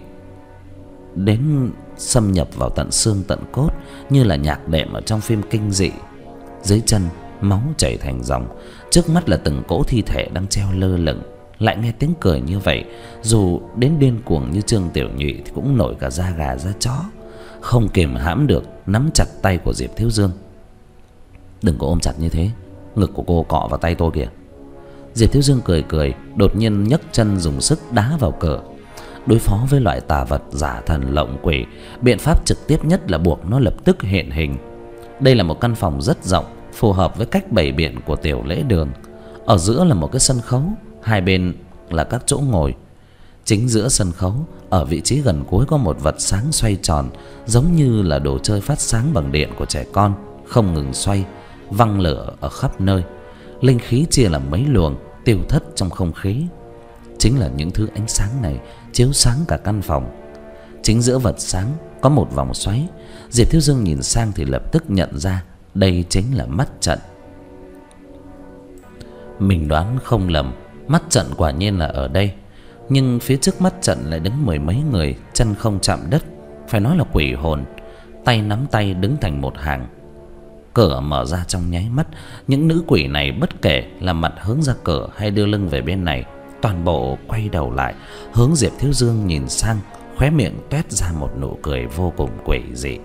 đến xâm nhập vào tận xương tận cốt, như là nhạc đệm ở trong phim kinh dị. Dưới chân máu chảy thành dòng, trước mắt là từng cỗ thi thể đang treo lơ lửng. Lại nghe tiếng cười như vậy, dù đến điên cuồng như Trương Tiểu Nhị thì cũng nổi cả da gà da chó, không kiềm hãm được nắm chặt tay của Diệp Thiếu Dương. Đừng có ôm chặt như thế, ngực của cô cọ vào tay tôi kìa. Diệp Thiếu Dương cười cười, đột nhiên nhấc chân dùng sức đá vào cửa. Đối phó với loại tà vật giả thần lộng quỷ, biện pháp trực tiếp nhất là buộc nó lập tức hiện hình. Đây là một căn phòng rất rộng, phù hợp với cách bày biện của Tiểu Lễ Đường. Ở giữa là một cái sân khấu, hai bên là các chỗ ngồi. Chính giữa sân khấu, ở vị trí gần cuối có một vật sáng xoay tròn, giống như là đồ chơi phát sáng bằng điện của trẻ con, không ngừng xoay, văng lửa ở khắp nơi. Linh khí chia làm mấy luồng, tiêu thất trong không khí. Chính là những thứ ánh sáng này chiếu sáng cả căn phòng. Chính giữa vật sáng có một vòng xoáy. Diệp Thiếu Dương nhìn sang thì lập tức nhận ra đây chính là mắt trận. Mình đoán không lầm, mắt trận quả nhiên là ở đây. Nhưng phía trước mắt trận lại đứng mười mấy người, chân không chạm đất, phải nói là quỷ hồn, tay nắm tay đứng thành một hàng. Cửa mở ra trong nháy mắt, những nữ quỷ này bất kể là mặt hướng ra cửa hay đưa lưng về bên này, toàn bộ quay đầu lại hướng Diệp Thiếu Dương nhìn sang, khóe miệng toét ra một nụ cười vô cùng quỷ dị.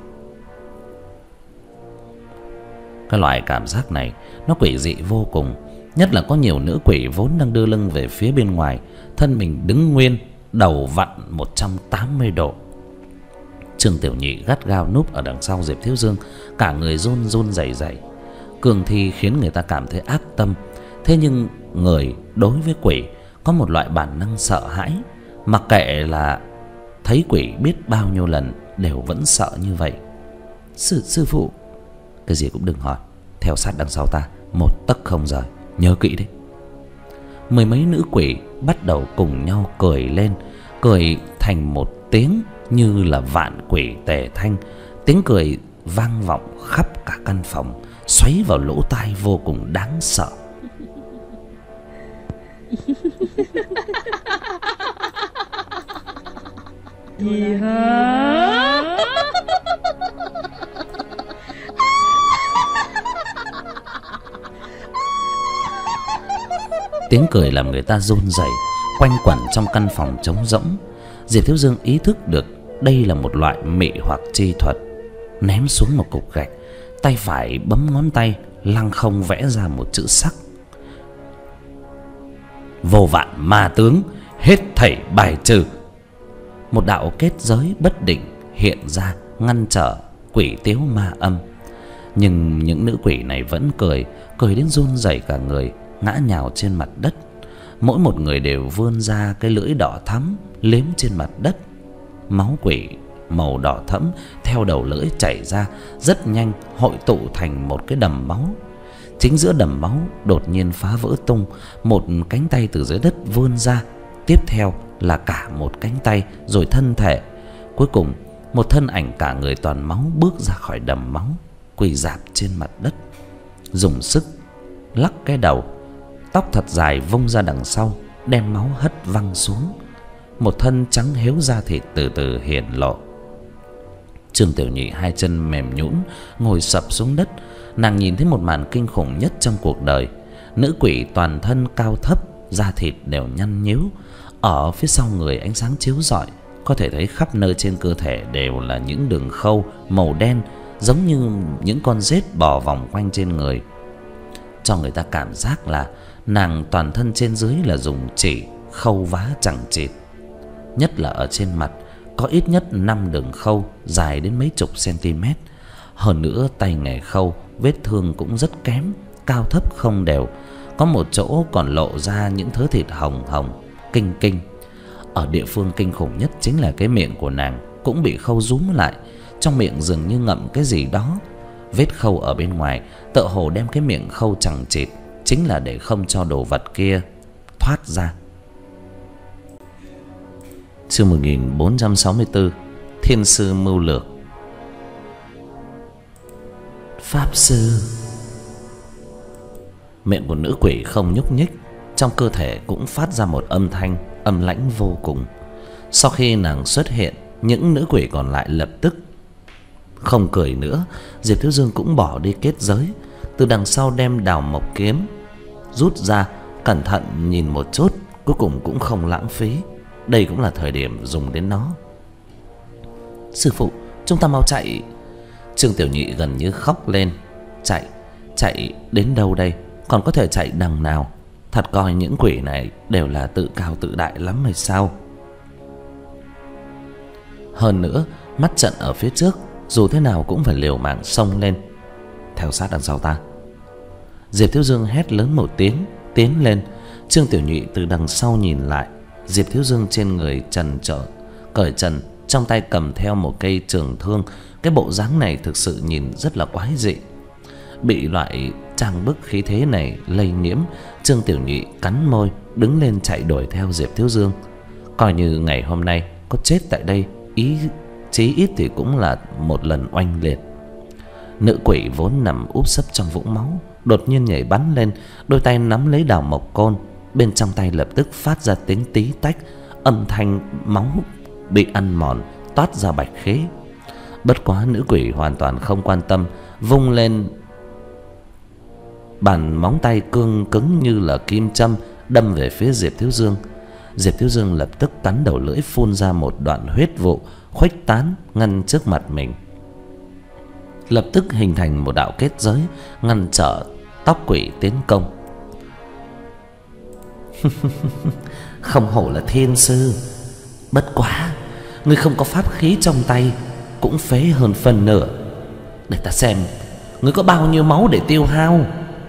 Cái loại cảm giác này nó quỷ dị vô cùng, nhất là có nhiều nữ quỷ vốn đang đưa lưng về phía bên ngoài, thân mình đứng nguyên, đầu vặn một trăm tám mươi độ. Trương Tiểu Nhị gắt gao núp ở đằng sau Diệp Thiếu Dương, cả người run run rẩy rẩy. Cương thi khiến người ta cảm thấy ác tâm, thế nhưng người đối với quỷ có một loại bản năng sợ hãi, mặc kệ là thấy quỷ biết bao nhiêu lần đều vẫn sợ như vậy. Sư sư phụ, cái gì cũng đừng hỏi, theo sát đằng sau ta, một tấc không rời, nhớ kỹ đấy. Mười mấy nữ quỷ bắt đầu cùng nhau cười lên, cười thành một tiếng như là vạn quỷ tề thanh. Tiếng cười vang vọng khắp cả căn phòng, xoáy vào lỗ tai vô cùng đáng sợ. Gì hả? Tiếng cười làm người ta run rẩy, quanh quẩn trong căn phòng trống rỗng. Diệp Thiếu Dương ý thức được đây là một loại mị hoặc chi thuật, ném xuống một cục gạch, tay phải bấm ngón tay lăng không vẽ ra một chữ sắc: vô vạn ma tướng, hết thảy bài trừ. Một đạo kết giới bất định hiện ra ngăn trở quỷ tiếu ma âm, nhưng những nữ quỷ này vẫn cười, cười đến run rẩy cả người, ngã nhào trên mặt đất. Mỗi một người đều vươn ra cái lưỡi đỏ thắm liếm trên mặt đất. Máu quỷ màu đỏ thẫm theo đầu lưỡi chảy ra, rất nhanh hội tụ thành một cái đầm máu. Chính giữa đầm máu đột nhiên phá vỡ tung, một cánh tay từ dưới đất vươn ra, tiếp theo là cả một cánh tay, rồi thân thể, cuối cùng một thân ảnh cả người toàn máu bước ra khỏi đầm máu, quỳ rạp trên mặt đất, dùng sức lắc cái đầu, tóc thật dài vung ra đằng sau, đem máu hất văng xuống. Một thân trắng héo da thịt từ từ hiện lộ. Trương Tiểu Nhị hai chân mềm nhũn ngồi sập xuống đất. Nàng nhìn thấy một màn kinh khủng nhất trong cuộc đời. Nữ quỷ toàn thân cao thấp, da thịt đều nhăn nhíu. Ở phía sau người ánh sáng chiếu rọi, có thể thấy khắp nơi trên cơ thể đều là những đường khâu màu đen, giống như những con rết bò vòng quanh trên người, cho người ta cảm giác là nàng toàn thân trên dưới là dùng chỉ khâu vá chằng chịt. Nhất là ở trên mặt có ít nhất năm đường khâu dài đến mấy chục cm. Hơn nữa tay nghề khâu, vết thương cũng rất kém, cao thấp không đều, có một chỗ còn lộ ra những thớ thịt hồng hồng kinh kinh. Ở địa phương kinh khủng nhất chính là cái miệng của nàng cũng bị khâu rúm lại, trong miệng dường như ngậm cái gì đó. Vết khâu ở bên ngoài tựa hồ đem cái miệng khâu chằng chịt, chính là để không cho đồ vật kia thoát ra. Chương một nghìn bốn trăm sáu mươi tư. Thiên sư mưu lược. Pháp sư. Miệng của nữ quỷ không nhúc nhích, trong cơ thể cũng phát ra một âm thanh âm lãnh vô cùng. Sau khi nàng xuất hiện, những nữ quỷ còn lại lập tức không cười nữa. Diệp Thiếu Dương cũng bỏ đi kết giới, từ đằng sau đem đào mộc kiếm rút ra, cẩn thận nhìn một chút, cuối cùng cũng không lãng phí. Đây cũng là thời điểm dùng đến nó. Sư phụ, chúng ta mau chạy. Trương Tiểu Nhị gần như khóc lên. Chạy? Chạy đến đâu đây? Còn có thể chạy đằng nào? Thật coi những quỷ này đều là tự cao tự đại lắm hay sao? Hơn nữa, mắt trận ở phía trước, dù thế nào cũng phải liều mạng xông lên. Theo sát đằng sau ta. Diệp Thiếu Dương hét lớn một tiếng, tiến lên. Trương Tiểu Nhị từ đằng sau nhìn lại. Diệp Thiếu Dương trên người trần trở, cởi trần, trong tay cầm theo một cây trường thương. Cái bộ dáng này thực sự nhìn rất là quái dị. Bị loại trang bức khí thế này lây nhiễm, Trương Tiểu Nhị cắn môi, đứng lên chạy đuổi theo Diệp Thiếu Dương. Coi như ngày hôm nay có chết tại đây, ý chí ít thì cũng là một lần oanh liệt. Nữ quỷ vốn nằm úp sấp trong vũng máu, đột nhiên nhảy bắn lên, đôi tay nắm lấy đào mộc côn, bên trong tay lập tức phát ra tiếng tí tách, âm thanh máu bị ăn mòn, toát ra bạch khí. Bất quá nữ quỷ hoàn toàn không quan tâm, vung lên bàn móng tay cương cứng như là kim châm, đâm về phía Diệp Thiếu Dương. Diệp Thiếu Dương lập tức cắn đầu lưỡi, phun ra một đoạn huyết vụ khuếch tán ngăn trước mặt mình. Lập tức hình thành một đạo kết giới ngăn trở tóc quỷ tiến công. Không hổ là thiên sư, bất quá ngươi không có pháp khí trong tay cũng phế hơn phần nửa. Để ta xem ngươi có bao nhiêu máu để tiêu hao.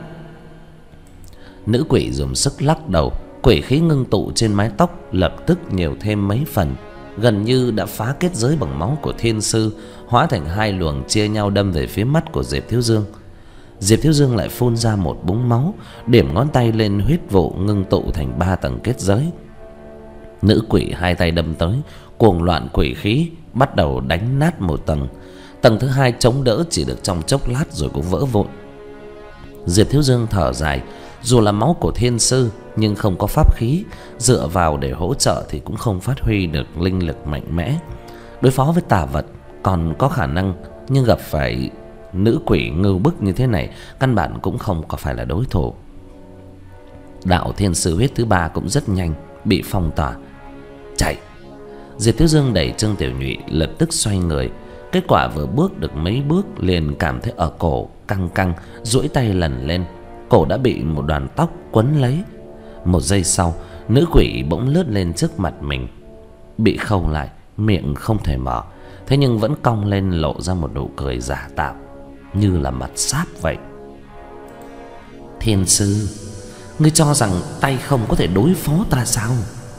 Nữ quỷ dùng sức lắc đầu, quỷ khí ngưng tụ trên mái tóc lập tức nhiều thêm mấy phần, gần như đã phá kết giới bằng máu của thiên sư, hóa thành hai luồng chia nhau đâm về phía mắt của Diệp Thiếu Dương. Diệp Thiếu Dương lại phun ra một búng máu, điểm ngón tay lên huyết vụ ngưng tụ thành ba tầng kết giới. Nữ quỷ hai tay đâm tới, cuồng loạn quỷ khí bắt đầu đánh nát một tầng. Tầng thứ hai chống đỡ chỉ được trong chốc lát rồi cũng vỡ vụn. Diệp Thiếu Dương thở dài, dù là máu của thiên sư nhưng không có pháp khí dựa vào để hỗ trợ thì cũng không phát huy được linh lực mạnh mẽ. Đối phó với tà vật còn có khả năng, nhưng gặp phải nữ quỷ ngưu bức như thế này căn bản cũng không có phải là đối thủ. Đạo thiên sư huyết thứ ba cũng rất nhanh bị phong tỏa. Chạy! Diệp Thiếu Dương đẩy Trương Tiểu Nhụy lập tức xoay người. Kết quả vừa bước được mấy bước liền cảm thấy ở cổ căng căng, duỗi tay lần lên, cổ đã bị một đoàn tóc quấn lấy. Một giây sau, nữ quỷ bỗng lướt lên trước mặt mình, bị khâu lại, miệng không thể mở, thế nhưng vẫn cong lên lộ ra một nụ cười giả tạo, như là mặt sáp vậy. Thiên sư, ngươi cho rằng tay không có thể đối phó ta sao?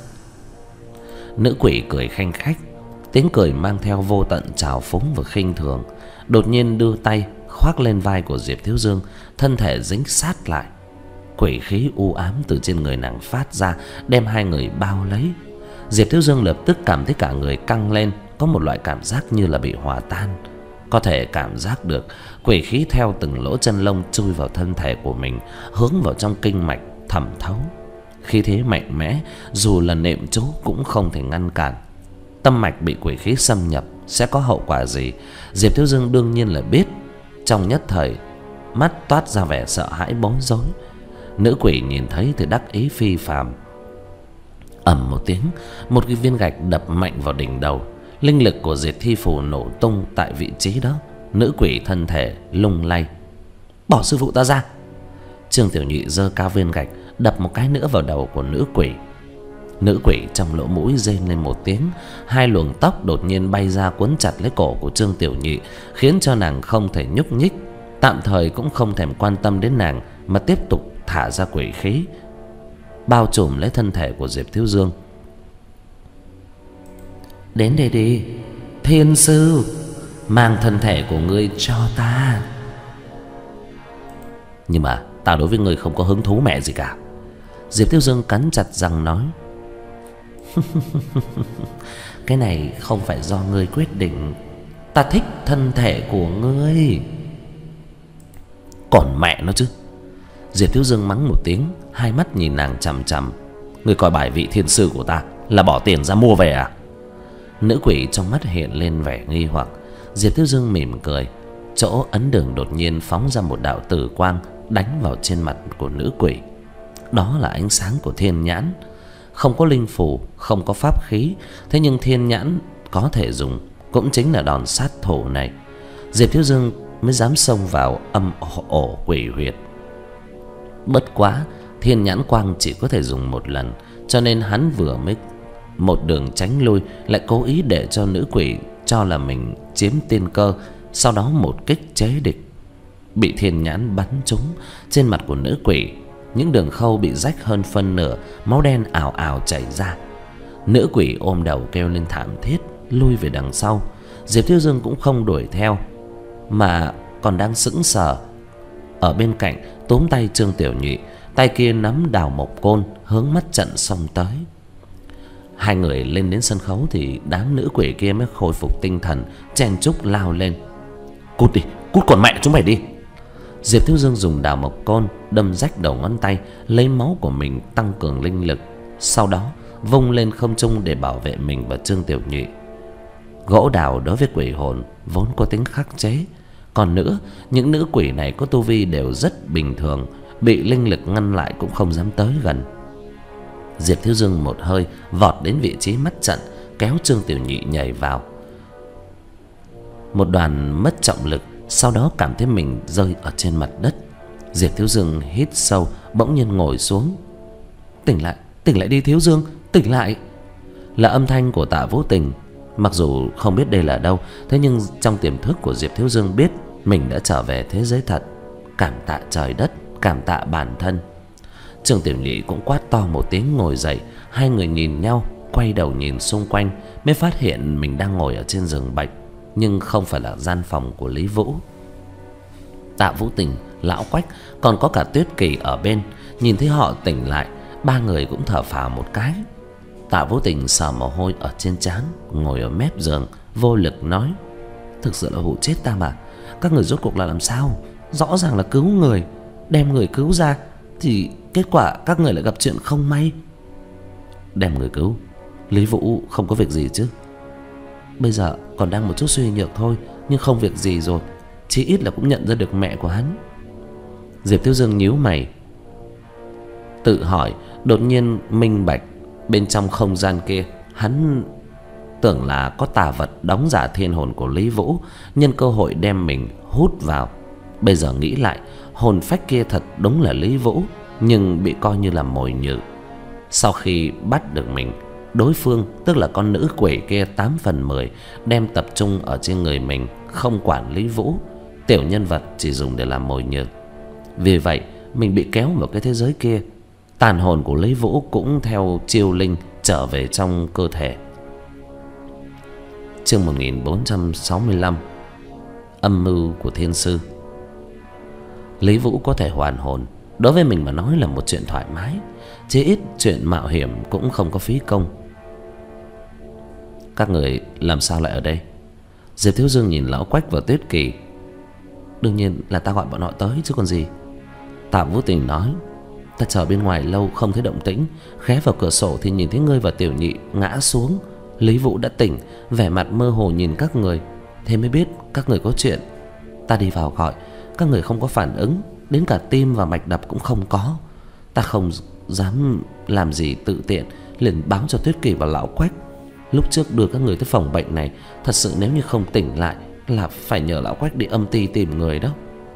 Nữ quỷ cười khanh khách, tiếng cười mang theo vô tận trào phúng và khinh thường. Đột nhiên đưa tay khoác lên vai của Diệp Thiếu Dương, thân thể dính sát lại. Quỷ khí u ám từ trên người nàng phát ra, đem hai người bao lấy. Diệp Thiếu Dương lập tức cảm thấy cả người căng lên, có một loại cảm giác như là bị hòa tan. Có thể cảm giác được quỷ khí theo từng lỗ chân lông chui vào thân thể của mình, hướng vào trong kinh mạch thẩm thấu. Khí thế mạnh mẽ, dù là nệm chú cũng không thể ngăn cản. Tâm mạch bị quỷ khí xâm nhập sẽ có hậu quả gì, Diệp Thiếu Dương đương nhiên là biết. Trong nhất thời, mắt toát ra vẻ sợ hãi bối rối. Nữ quỷ nhìn thấy thì đắc ý phi phàm. Ầm một tiếng, một cái viên gạch đập mạnh vào đỉnh đầu. Linh lực của Diệt Thi Phù nổ tung tại vị trí đó. Nữ quỷ thân thể lung lay. Bỏ sư phụ ta ra! Trương Tiểu Nhụy giơ cao viên gạch đập một cái nữa vào đầu của nữ quỷ. Nữ quỷ trong lỗ mũi rên lên một tiếng, hai luồng tóc đột nhiên bay ra quấn chặt lấy cổ của Trương Tiểu Nhụy, khiến cho nàng không thể nhúc nhích. Tạm thời cũng không thèm quan tâm đến nàng, mà tiếp tục thả ra quỷ khí, bao trùm lấy thân thể của Diệp Thiếu Dương. Đến đây đi, thiên sư, mang thân thể của ngươi cho ta. Nhưng mà ta đối với ngươi không có hứng thú mẹ gì cả. Diệp Thiếu Dương cắn chặt răng nói. Cái này không phải do ngươi quyết định. Ta thích thân thể của ngươi. Còn mẹ nó chứ! Diệp Thiếu Dương mắng một tiếng, hai mắt nhìn nàng chằm chằm. Ngươi coi bài vị thiên sư của ta là bỏ tiền ra mua về à? Nữ quỷ trong mắt hiện lên vẻ nghi hoặc. Diệp Thiếu Dương mỉm cười. Chỗ ấn đường đột nhiên phóng ra một đạo tử quang đánh vào trên mặt của nữ quỷ. Đó là ánh sáng của thiên nhãn. Không có linh phù, không có pháp khí, thế nhưng thiên nhãn có thể dùng, cũng chính là đòn sát thủ này. Diệp Thiếu Dương mới dám xông vào âm ổ quỷ huyệt. Bất quá, thiên nhãn quang chỉ có thể dùng một lần, cho nên hắn vừa mới một đường tránh lui, lại cố ý để cho nữ quỷ cho là mình chiếm tiên cơ, sau đó một kích chế địch. Bị thiên nhãn bắn trúng, trên mặt của nữ quỷ những đường khâu bị rách hơn phân nửa, máu đen ào ào chảy ra. Nữ quỷ ôm đầu kêu lên thảm thiết, lui về đằng sau. Diệp Thiếu Dương cũng không đuổi theo, mà còn đang sững sờ ở bên cạnh túm tay Trương Tiểu Nhụy, tay kia nắm đào mộc côn hướng mắt trận xông tới. Hai người lên đến sân khấu thì đám nữ quỷ kia mới khôi phục tinh thần, chen chúc lao lên. Cút đi, cút còn mẹ chúng mày đi! Diệp Thiếu Dương dùng đào mộc côn đâm rách đầu ngón tay, lấy máu của mình tăng cường linh lực, sau đó vung lên không trung để bảo vệ mình và Trương Tiểu Nhụy. Gỗ đào đối với quỷ hồn vốn có tính khắc chế, còn nữa những nữ quỷ này có tu vi đều rất bình thường, bị linh lực ngăn lại cũng không dám tới gần. Diệp Thiếu Dương một hơi vọt đến vị trí mắt trận, kéo Trương Tiểu Nhị nhảy vào. Một đoàn mất trọng lực, sau đó cảm thấy mình rơi ở trên mặt đất. Diệp Thiếu Dương hít sâu, bỗng nhiên ngồi xuống. Tỉnh lại, tỉnh lại đi Thiếu Dương, tỉnh lại. Là âm thanh của Tạ Vũ Tình. Mặc dù không biết đây là đâu, thế nhưng trong tiềm thức của Diệp Thiếu Dương biết mình đã trở về thế giới thật. Cảm tạ trời đất, cảm tạ bản thân. Trương Tiểu Nhị cũng quát to một tiếng ngồi dậy. Hai người nhìn nhau, quay đầu nhìn xung quanh, mới phát hiện mình đang ngồi ở trên giường bệnh, nhưng không phải là gian phòng của Lý Vũ. Tạ Vũ Tình, Lão Quách, còn có cả Tuyết Kỳ ở bên. Nhìn thấy họ tỉnh lại, ba người cũng thở phào một cái. Tạ Vũ Tình sờ mồ hôi ở trên trán, ngồi ở mép giường, vô lực nói: thực sự là hụ chết ta mà. Các người rốt cuộc là làm sao? Rõ ràng là cứu người, đem người cứu ra, thì kết quả các người lại gặp chuyện không may. Đem người cứu, Lý Vũ không có việc gì chứ? Bây giờ còn đang một chút suy nhược thôi, nhưng không việc gì rồi. Chí ít là cũng nhận ra được mẹ của hắn. Diệp Thiếu Dương nhíu mày, tự hỏi, đột nhiên minh bạch. Bên trong không gian kia, hắn tưởng là có tà vật đóng giả thiên hồn của Lý Vũ, nhân cơ hội đem mình hút vào. Bây giờ nghĩ lại, hồn phách kia thật đúng là Lý Vũ, nhưng bị coi như là mồi nhử. Sau khi bắt được mình, đối phương tức là con nữ quỷ kia tám phần mười đem tập trung ở trên người mình, không quản Lý Vũ. Tiểu nhân vật chỉ dùng để làm mồi nhử. Vì vậy mình bị kéo vào cái thế giới kia. Tàn hồn của Lý Vũ cũng theo chiêu linh trở về trong cơ thể. Chương một nghìn bốn trăm sáu mươi lăm. Âm mưu của thiên sư. Lý Vũ có thể hoàn hồn, đối với mình mà nói là một chuyện thoải mái. Chí ít chuyện mạo hiểm cũng không có phí công. Các người làm sao lại ở đây? Diệp Thiếu Dương nhìn Lão Quách và Tuyết Kỳ. Đương nhiên là ta gọi bọn họ tới chứ còn gì. Tạ Vũ Tình nói: ta chờ bên ngoài lâu không thấy động tĩnh, khé vào cửa sổ thì nhìn thấy ngươi và Tiểu Nhị ngã xuống. Lý Vũ đã tỉnh, vẻ mặt mơ hồ nhìn các người, thế mới biết các người có chuyện. Ta đi vào gọi, các người không có phản ứng, đến cả tim và mạch đập cũng không có. Ta không dám làm gì tự tiện, liền báo cho Tuyết Kỳ và Lão Quách. Lúc trước đưa các người tới phòng bệnh này, thật sự nếu như không tỉnh lại là phải nhờ Lão Quách đi âm ty tìm người đó.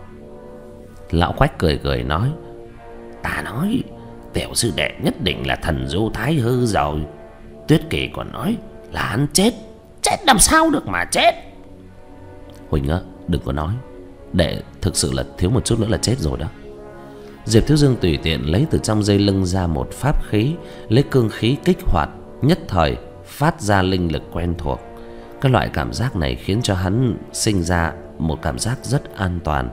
Lão Quách cười cười nói: ta nói tiểu sư đệ nhất định là thần du thái hư rồi. Tuyết Kỳ còn nói là hắn chết. Chết làm sao được mà chết. Huỳnh á, đừng có nói, đệ thực sự là thiếu một chút nữa là chết rồi đó. Diệp Thiếu Dương tùy tiện lấy từ trong dây lưng ra một pháp khí, lấy cương khí kích hoạt, nhất thời phát ra linh lực quen thuộc. Cái loại cảm giác này khiến cho hắn sinh ra một cảm giác rất an toàn.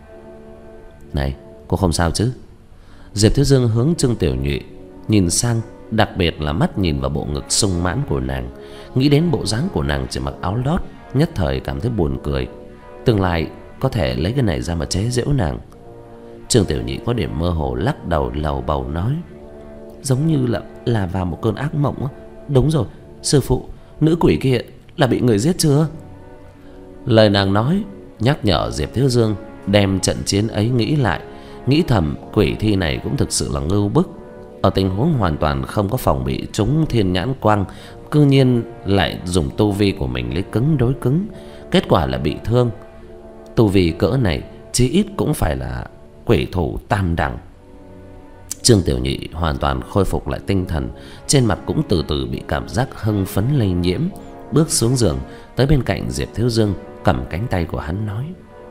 Này, cô không sao chứ? Diệp Thiếu Dương hướng Trương Tiểu Nhụy nhìn sang, đặc biệt là mắt nhìn vào bộ ngực sung mãn của nàng. Nghĩ đến bộ dáng của nàng chỉ mặc áo lót, nhất thời cảm thấy buồn cười. Tương lai có thể lấy cái này ra mà chế giễu nàng. Trương Tiểu Nhị có điểm mơ hồ lắc đầu lầu bầu nói: giống như là là vào một cơn ác mộng á. Đúng rồi, sư phụ, nữ quỷ kia là bị người giết chưa? Lời nàng nói nhắc nhở Diệp Thiếu Dương đem trận chiến ấy nghĩ lại. Nghĩ thầm quỷ thi này cũng thực sự là ngưu bức. Ở tình huống hoàn toàn không có phòng bị trúng thiên nhãn quang, cư nhiên lại dùng tu vi của mình lấy cứng đối cứng, kết quả là bị thương. Tu vi cỡ này chí ít cũng phải là quỷ thủ tam đẳng. Trương Tiểu Nhị hoàn toàn khôi phục lại tinh thần, trên mặt cũng từ từ bị cảm giác hưng phấn lây nhiễm, bước xuống giường tới bên cạnh Diệp Thiếu Dương, cầm cánh tay của hắn nói: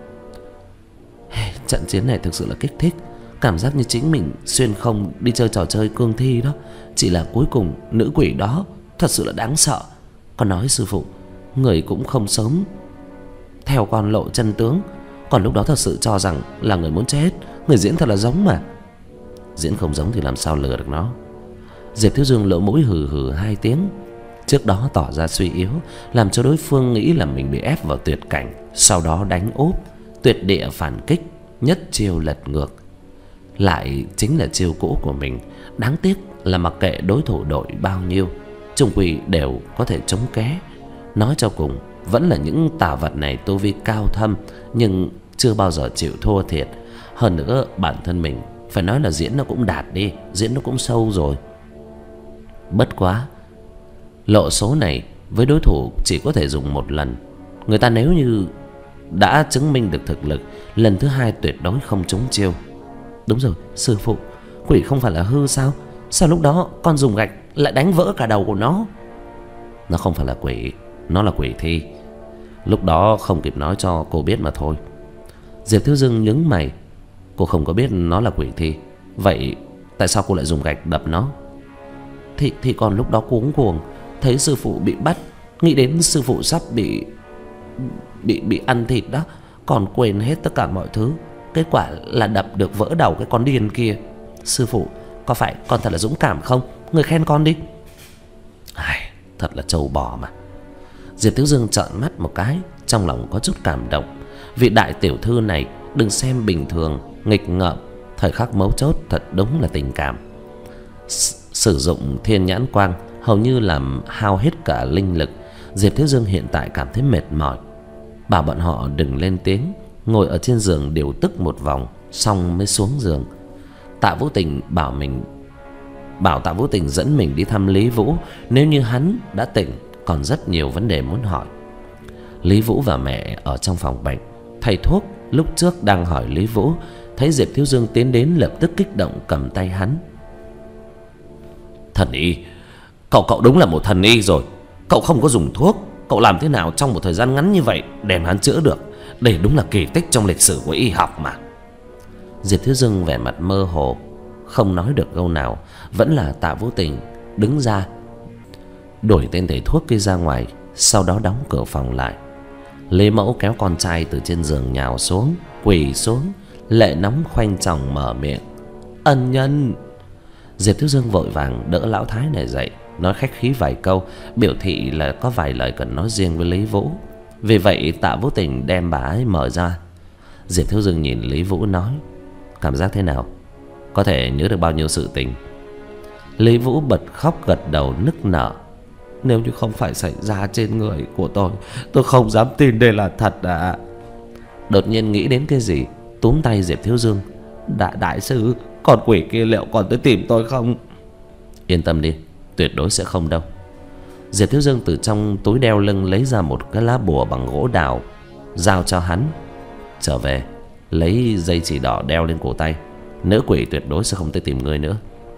hey, trận chiến này thực sự là kích thích, cảm giác như chính mình xuyên không đi chơi trò chơi cương thi đó. Chỉ là cuối cùng nữ quỷ đó thật sự là đáng sợ. Con nói sư phụ, người cũng không sớm theo con lộ chân tướng, còn lúc đó thật sự cho rằng là người muốn chết. Người diễn thật là giống mà. Diễn không giống thì làm sao lừa được nó. Diệp Thiếu Dương lỗ mũi hừ hừ hai tiếng. Trước đó tỏ ra suy yếu, làm cho đối phương nghĩ là mình bị ép vào tuyệt cảnh, sau đó đánh úp, tuyệt địa phản kích, nhất chiêu lật ngược. Lại chính là chiêu cũ của mình. Đáng tiếc là mặc kệ đối thủ đội bao nhiêu, chung quy đều có thể chống ké. Nói cho cùng vẫn là những tà vật này tu vi cao thâm, nhưng chưa bao giờ chịu thua thiệt. Hơn nữa bản thân mình phải nói là diễn nó cũng đạt đi, diễn nó cũng sâu rồi. Bất quá lộ số này với đối thủ chỉ có thể dùng một lần. Người ta nếu như đã chứng minh được thực lực, lần thứ hai tuyệt đối không trúng chiêu. Đúng rồi, sư phụ, quỷ không phải là hư sao? Sao lúc đó con dùng gạch lại đánh vỡ cả đầu của nó? Nó không phải là quỷ, nó là quỷ thi. Lúc đó không kịp nói cho cô biết mà thôi. Diệp Thiếu Dương nhướng mày. Cô không có biết nó là quỷ thi, vậy tại sao cô lại dùng gạch đập nó? Thì, thì còn lúc đó cuống cuồng, thấy sư phụ bị bắt, nghĩ đến sư phụ sắp bị Bị bị ăn thịt đó, còn quên hết tất cả mọi thứ. Kết quả là đập được vỡ đầu cái con điên kia. Sư phụ, có phải con thật là dũng cảm không? Người khen con đi. Ai, thật là trâu bò mà. Diệp Thiếu Dương trợn mắt một cái, trong lòng có chút cảm động. Vị đại tiểu thư này đừng xem bình thường, nghịch ngợm, thời khắc mấu chốt thật đúng là tình cảm. S Sử dụng thiên nhãn quang hầu như làm hao hết cả linh lực. Diệp Thiếu Dương hiện tại cảm thấy mệt mỏi, bảo bọn họ đừng lên tiếng, ngồi ở trên giường điều tức một vòng, xong mới xuống giường. Tạ Vũ Tình bảo mình bảo Tạ Vũ Tình dẫn mình đi thăm Lý Vũ. Nếu như hắn đã tỉnh, còn rất nhiều vấn đề muốn hỏi. Lý Vũ và mẹ ở trong phòng bệnh. Thầy thuốc lúc trước đang hỏi Lý Vũ, thấy Diệp Thiếu Dương tiến đến lập tức kích động cầm tay hắn. Thần y, cậu cậu đúng là một thần y rồi. Cậu không có dùng thuốc, cậu làm thế nào trong một thời gian ngắn như vậy đem hắn chữa được? Đây đúng là kỳ tích trong lịch sử của y học mà. Diệp Thiếu Dương vẻ mặt mơ hồ, không nói được câu nào. Vẫn là Tạ Vũ Tình đứng ra đuổi tên thầy thuốc kia ra ngoài, sau đó đóng cửa phòng lại. Lê Mẫu kéo con trai từ trên giường nhào xuống, quỳ xuống, lệ nóng khoanh chồng mở miệng. Ân nhân. Diệp Thiếu Dương vội vàng đỡ lão thái này dậy, nói khách khí vài câu, biểu thị là có vài lời cần nói riêng với Lý Vũ. Vì vậy Tạ Vũ Tình đem bà ấy mở ra. Diệp Thiếu Dương nhìn Lý Vũ nói, cảm giác thế nào? Có thể nhớ được bao nhiêu sự tình? Lý Vũ bật khóc gật đầu nức nở. Nếu như không phải xảy ra trên người của tôi, tôi không dám tin đây là thật à. Đột nhiên nghĩ đến cái gì, túm tay Diệp Thiếu Dương. Đại, đại sư, con quỷ kia liệu còn tới tìm tôi không? Yên tâm đi, tuyệt đối sẽ không đâu. Diệp Thiếu Dương từ trong túi đeo lưng lấy ra một cái lá bùa bằng gỗ đào, giao cho hắn. Trở về lấy dây chỉ đỏ đeo lên cổ tay, nữ quỷ tuyệt đối sẽ không tới tìm ngươi nữa.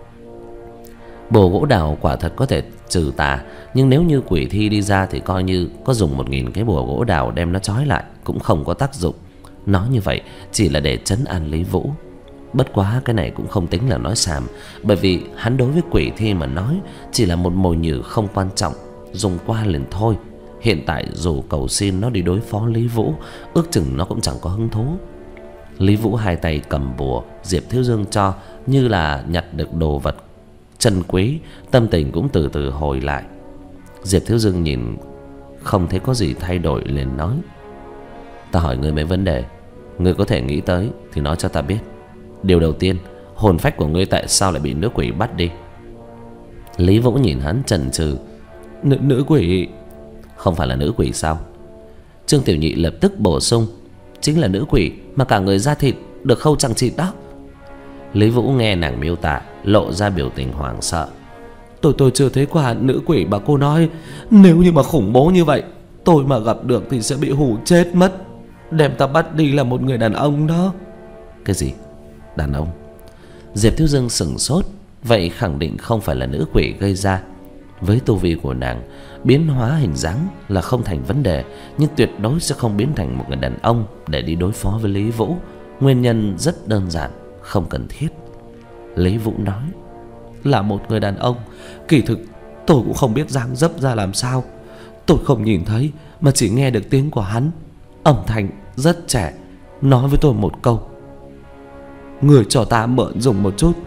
Bùa gỗ đào quả thật có thể trừ tà, nhưng nếu như quỷ thi đi ra thì coi như có dùng một nghìn cái bùa gỗ đào đem nó trói lại cũng không có tác dụng. Nói như vậy chỉ là để trấn an Lý Vũ. Bất quá cái này cũng không tính là nói xàm, bởi vì hắn đối với quỷ thi mà nói chỉ là một mồi nhử không quan trọng, dùng qua liền thôi. Hiện tại dù cầu xin nó đi đối phó Lý Vũ, ước chừng nó cũng chẳng có hứng thú. Lý Vũ hai tay cầm bùa Diệp Thiếu Dương cho, như là nhặt được đồ vật chân quý, tâm tình cũng từ từ hồi lại. Diệp Thiếu Dương nhìn không thấy có gì thay đổi liền nói, ta hỏi ngươi mấy vấn đề, ngươi có thể nghĩ tới thì nói cho ta biết. Điều đầu tiên, hồn phách của ngươi tại sao lại bị nữ quỷ bắt đi? Lý Vũ nhìn hắn chần chừ. Nữ, nữ quỷ? Không phải là nữ quỷ sao? Trương Tiểu Nhị lập tức bổ sung, chính là nữ quỷ mà cả người da thịt được khâu chằng chịt đó. Lý Vũ nghe nàng miêu tả lộ ra biểu tình hoảng sợ. Tôi tôi chưa thấy qua nữ quỷ mà cô nói. Nếu như mà khủng bố như vậy, tôi mà gặp được thì sẽ bị hù chết mất. Đem ta bắt đi là một người đàn ông đó. Cái gì? Đàn ông? Diệp Thiếu Dương sững sốt. Vậy khẳng định không phải là nữ quỷ gây ra. Với tu vi của nàng, biến hóa hình dáng là không thành vấn đề, nhưng tuyệt đối sẽ không biến thành một người đàn ông để đi đối phó với Lý Vũ. Nguyên nhân rất đơn giản, không cần thiết. Lý Vũ nói, là một người đàn ông. Kỳ thực tôi cũng không biết dáng dấp ra làm sao. Tôi không nhìn thấy mà chỉ nghe được tiếng của hắn, âm thanh rất trẻ, nói với tôi một câu, người cho ta mượn dùng một chút.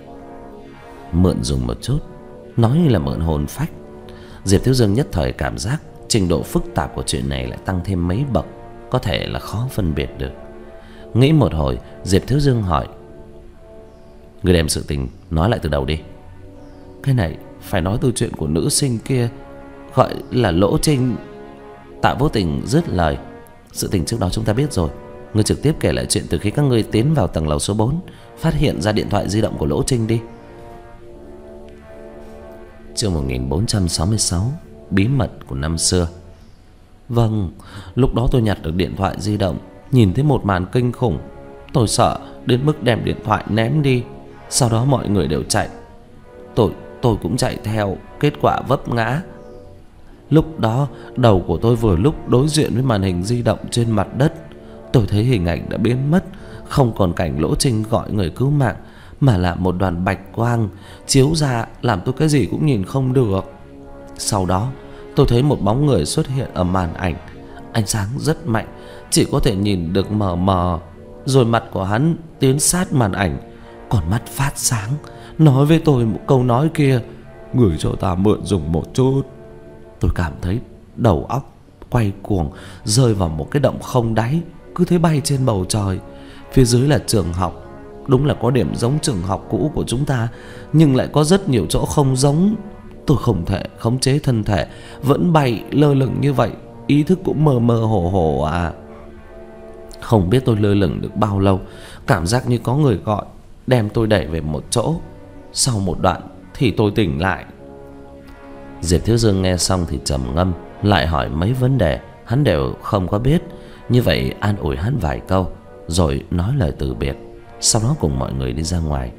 Mượn dùng một chút? Nói như là mượn hồn phách. Diệp Thiếu Dương nhất thời cảm giác trình độ phức tạp của chuyện này lại tăng thêm mấy bậc, có thể là khó phân biệt được. Nghĩ một hồi, Diệp Thiếu Dương hỏi, người đem sự tình nói lại từ đầu đi. Cái này phải nói từ chuyện của nữ sinh kia, gọi là Lỗ Trinh. Tạ Vô Tình dứt lời, sự tình trước đó chúng ta biết rồi. Ngươi trực tiếp kể lại chuyện từ khi các ngươi tiến vào tầng lầu số bốn, phát hiện ra điện thoại di động của Lỗ Trinh đi. Chương một nghìn bốn trăm sáu mươi sáu. Bí mật của năm xưa. Vâng, lúc đó tôi nhặt được điện thoại di động, nhìn thấy một màn kinh khủng. Tôi sợ đến mức đem điện thoại ném đi. Sau đó mọi người đều chạy. Tôi tôi cũng chạy theo, kết quả vấp ngã. Lúc đó đầu của tôi vừa lúc đối diện với màn hình di động trên mặt đất. Tôi thấy hình ảnh đã biến mất, không còn cảnh Lỗ Trinh gọi người cứu mạng, mà là một đoàn bạch quang chiếu ra làm tôi cái gì cũng nhìn không được. Sau đó tôi thấy một bóng người xuất hiện ở màn ảnh. Ánh sáng rất mạnh, chỉ có thể nhìn được mờ mờ. Rồi mặt của hắn tiến sát màn ảnh, còn mắt phát sáng, nói với tôi một câu nói kia: "Gửi cho ta mượn dùng một chút." Tôi cảm thấy đầu óc quay cuồng, rơi vào một cái động không đáy, cứ thế bay trên bầu trời. Phía dưới là trường học. Đúng là có điểm giống trường học cũ của chúng ta, nhưng lại có rất nhiều chỗ không giống. Tôi không thể khống chế thân thể, vẫn bay lơ lửng như vậy, ý thức cũng mơ mơ hồ hồ à. Không biết tôi lơ lửng được bao lâu, cảm giác như có người gọi, đem tôi đẩy về một chỗ. Sau một đoạn thì tôi tỉnh lại. Diệp Thiếu Dương nghe xong thì trầm ngâm, lại hỏi mấy vấn đề hắn đều không có biết. Như vậy an ủi hắn vài câu, rồi nói lời từ biệt. Sau đó cùng mọi người đi ra ngoài.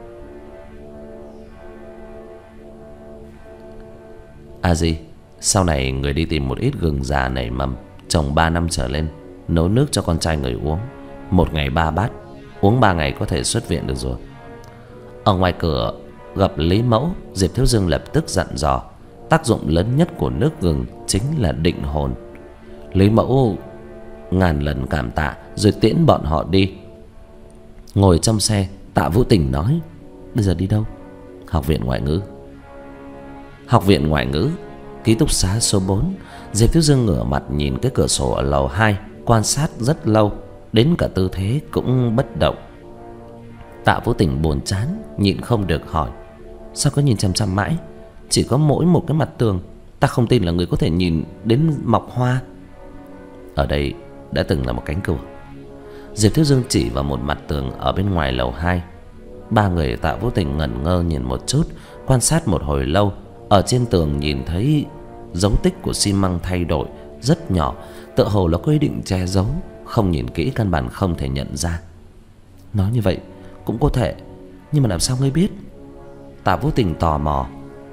A Di, sau này người đi tìm một ít gừng già nảy mầm, trồng ba năm trở lên, nấu nước cho con trai người uống. Một ngày ba bát, uống ba ngày có thể xuất viện được rồi. Ở ngoài cửa gặp Lý Mẫu, Diệp Thiếu Dương lập tức dặn dò. Tác dụng lớn nhất của nước gừng chính là định hồn. Lý Mẫu ngàn lần cảm tạ, rồi tiễn bọn họ đi. Ngồi trong xe, Tạ Vũ Tình nói: "Bây giờ đi đâu?" "Học viện ngoại ngữ." Học viện ngoại ngữ, ký túc xá số bốn. Diệp Thiếu Dương ngửa mặt nhìn cái cửa sổ ở lầu hai, quan sát rất lâu, đến cả tư thế cũng bất động. Tạ Vũ Tình buồn chán, nhịn không được hỏi: "Sao cứ nhìn chằm chằm mãi? Chỉ có mỗi một cái mặt tường, ta không tin là người có thể nhìn đến mọc hoa." Ở đây đã từng là một cánh cửa. Diệp Thiếu Dương chỉ vào một mặt tường ở bên ngoài lầu hai. Ba người Tạ Vũ Tình ngẩn ngơ nhìn một chút, quan sát một hồi lâu. Ở trên tường nhìn thấy dấu tích của xi măng thay đổi rất nhỏ, tựa hồ là có ý định che giấu, không nhìn kỹ căn bản không thể nhận ra. Nói như vậy cũng có thể, nhưng mà làm sao ngươi biết? Tạ Vũ Tình tò mò.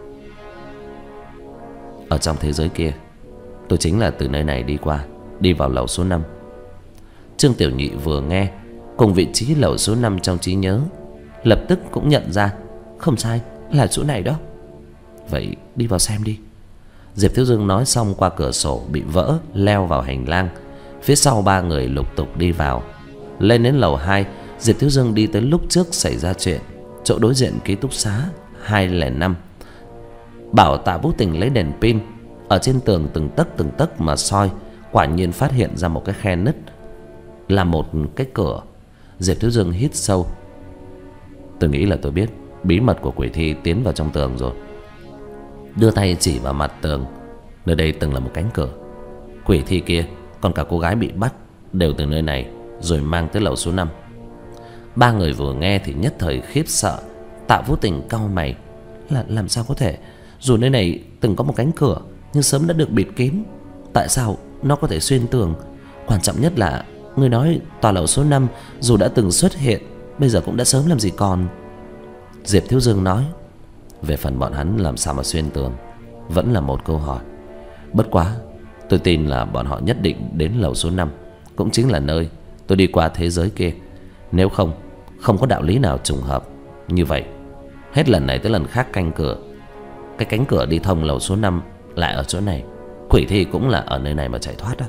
Ở trong thế giới kia, tôi chính là từ nơi này đi qua, đi vào lầu số năm. Trương Tiểu Nhị vừa nghe cùng vị trí lầu số năm trong trí nhớ, lập tức cũng nhận ra, không sai, là chỗ này đó. Vậy đi vào xem đi. Diệp Thiếu Dương nói xong, qua cửa sổ bị vỡ leo vào hành lang. Phía sau ba người lục tục đi vào. Lên đến lầu hai, Diệp Thiếu Dương đi tới lúc trước xảy ra chuyện, chỗ đối diện ký túc xá hai không năm. Bảo Tạ Vũ Tình lấy đèn pin ở trên tường từng tấc từng tấc mà soi, quả nhiên phát hiện ra một cái khe nứt, là một cái cửa. Diệp Thiếu Dương hít sâu. Tôi nghĩ là tôi biết bí mật của quỷ thi tiến vào trong tường rồi. Đưa tay chỉ vào mặt tường. Nơi đây từng là một cánh cửa. Quỷ thi kia, còn cả cô gái bị bắt, đều từ nơi này rồi mang tới lầu số năm. Ba người vừa nghe thì nhất thời khiếp sợ. Tạ Vũ Tình cau mày. Là làm sao có thể? Dù nơi này từng có một cánh cửa, nhưng sớm đã được bịt kín. Tại sao nó có thể xuyên tường? Quan trọng nhất là người nói tòa lầu số năm dù đã từng xuất hiện, bây giờ cũng đã sớm làm gì còn. Diệp Thiếu Dương nói: về phần bọn hắn làm sao mà xuyên tường, vẫn là một câu hỏi. Bất quá tôi tin là bọn họ nhất định đến lầu số năm, cũng chính là nơi tôi đi qua thế giới kia. Nếu không, không có đạo lý nào trùng hợp như vậy. Hết lần này tới lần khác canh cửa, cái cánh cửa đi thông lầu số năm lại ở chỗ này. Quỷ thi cũng là ở nơi này mà chạy thoát á.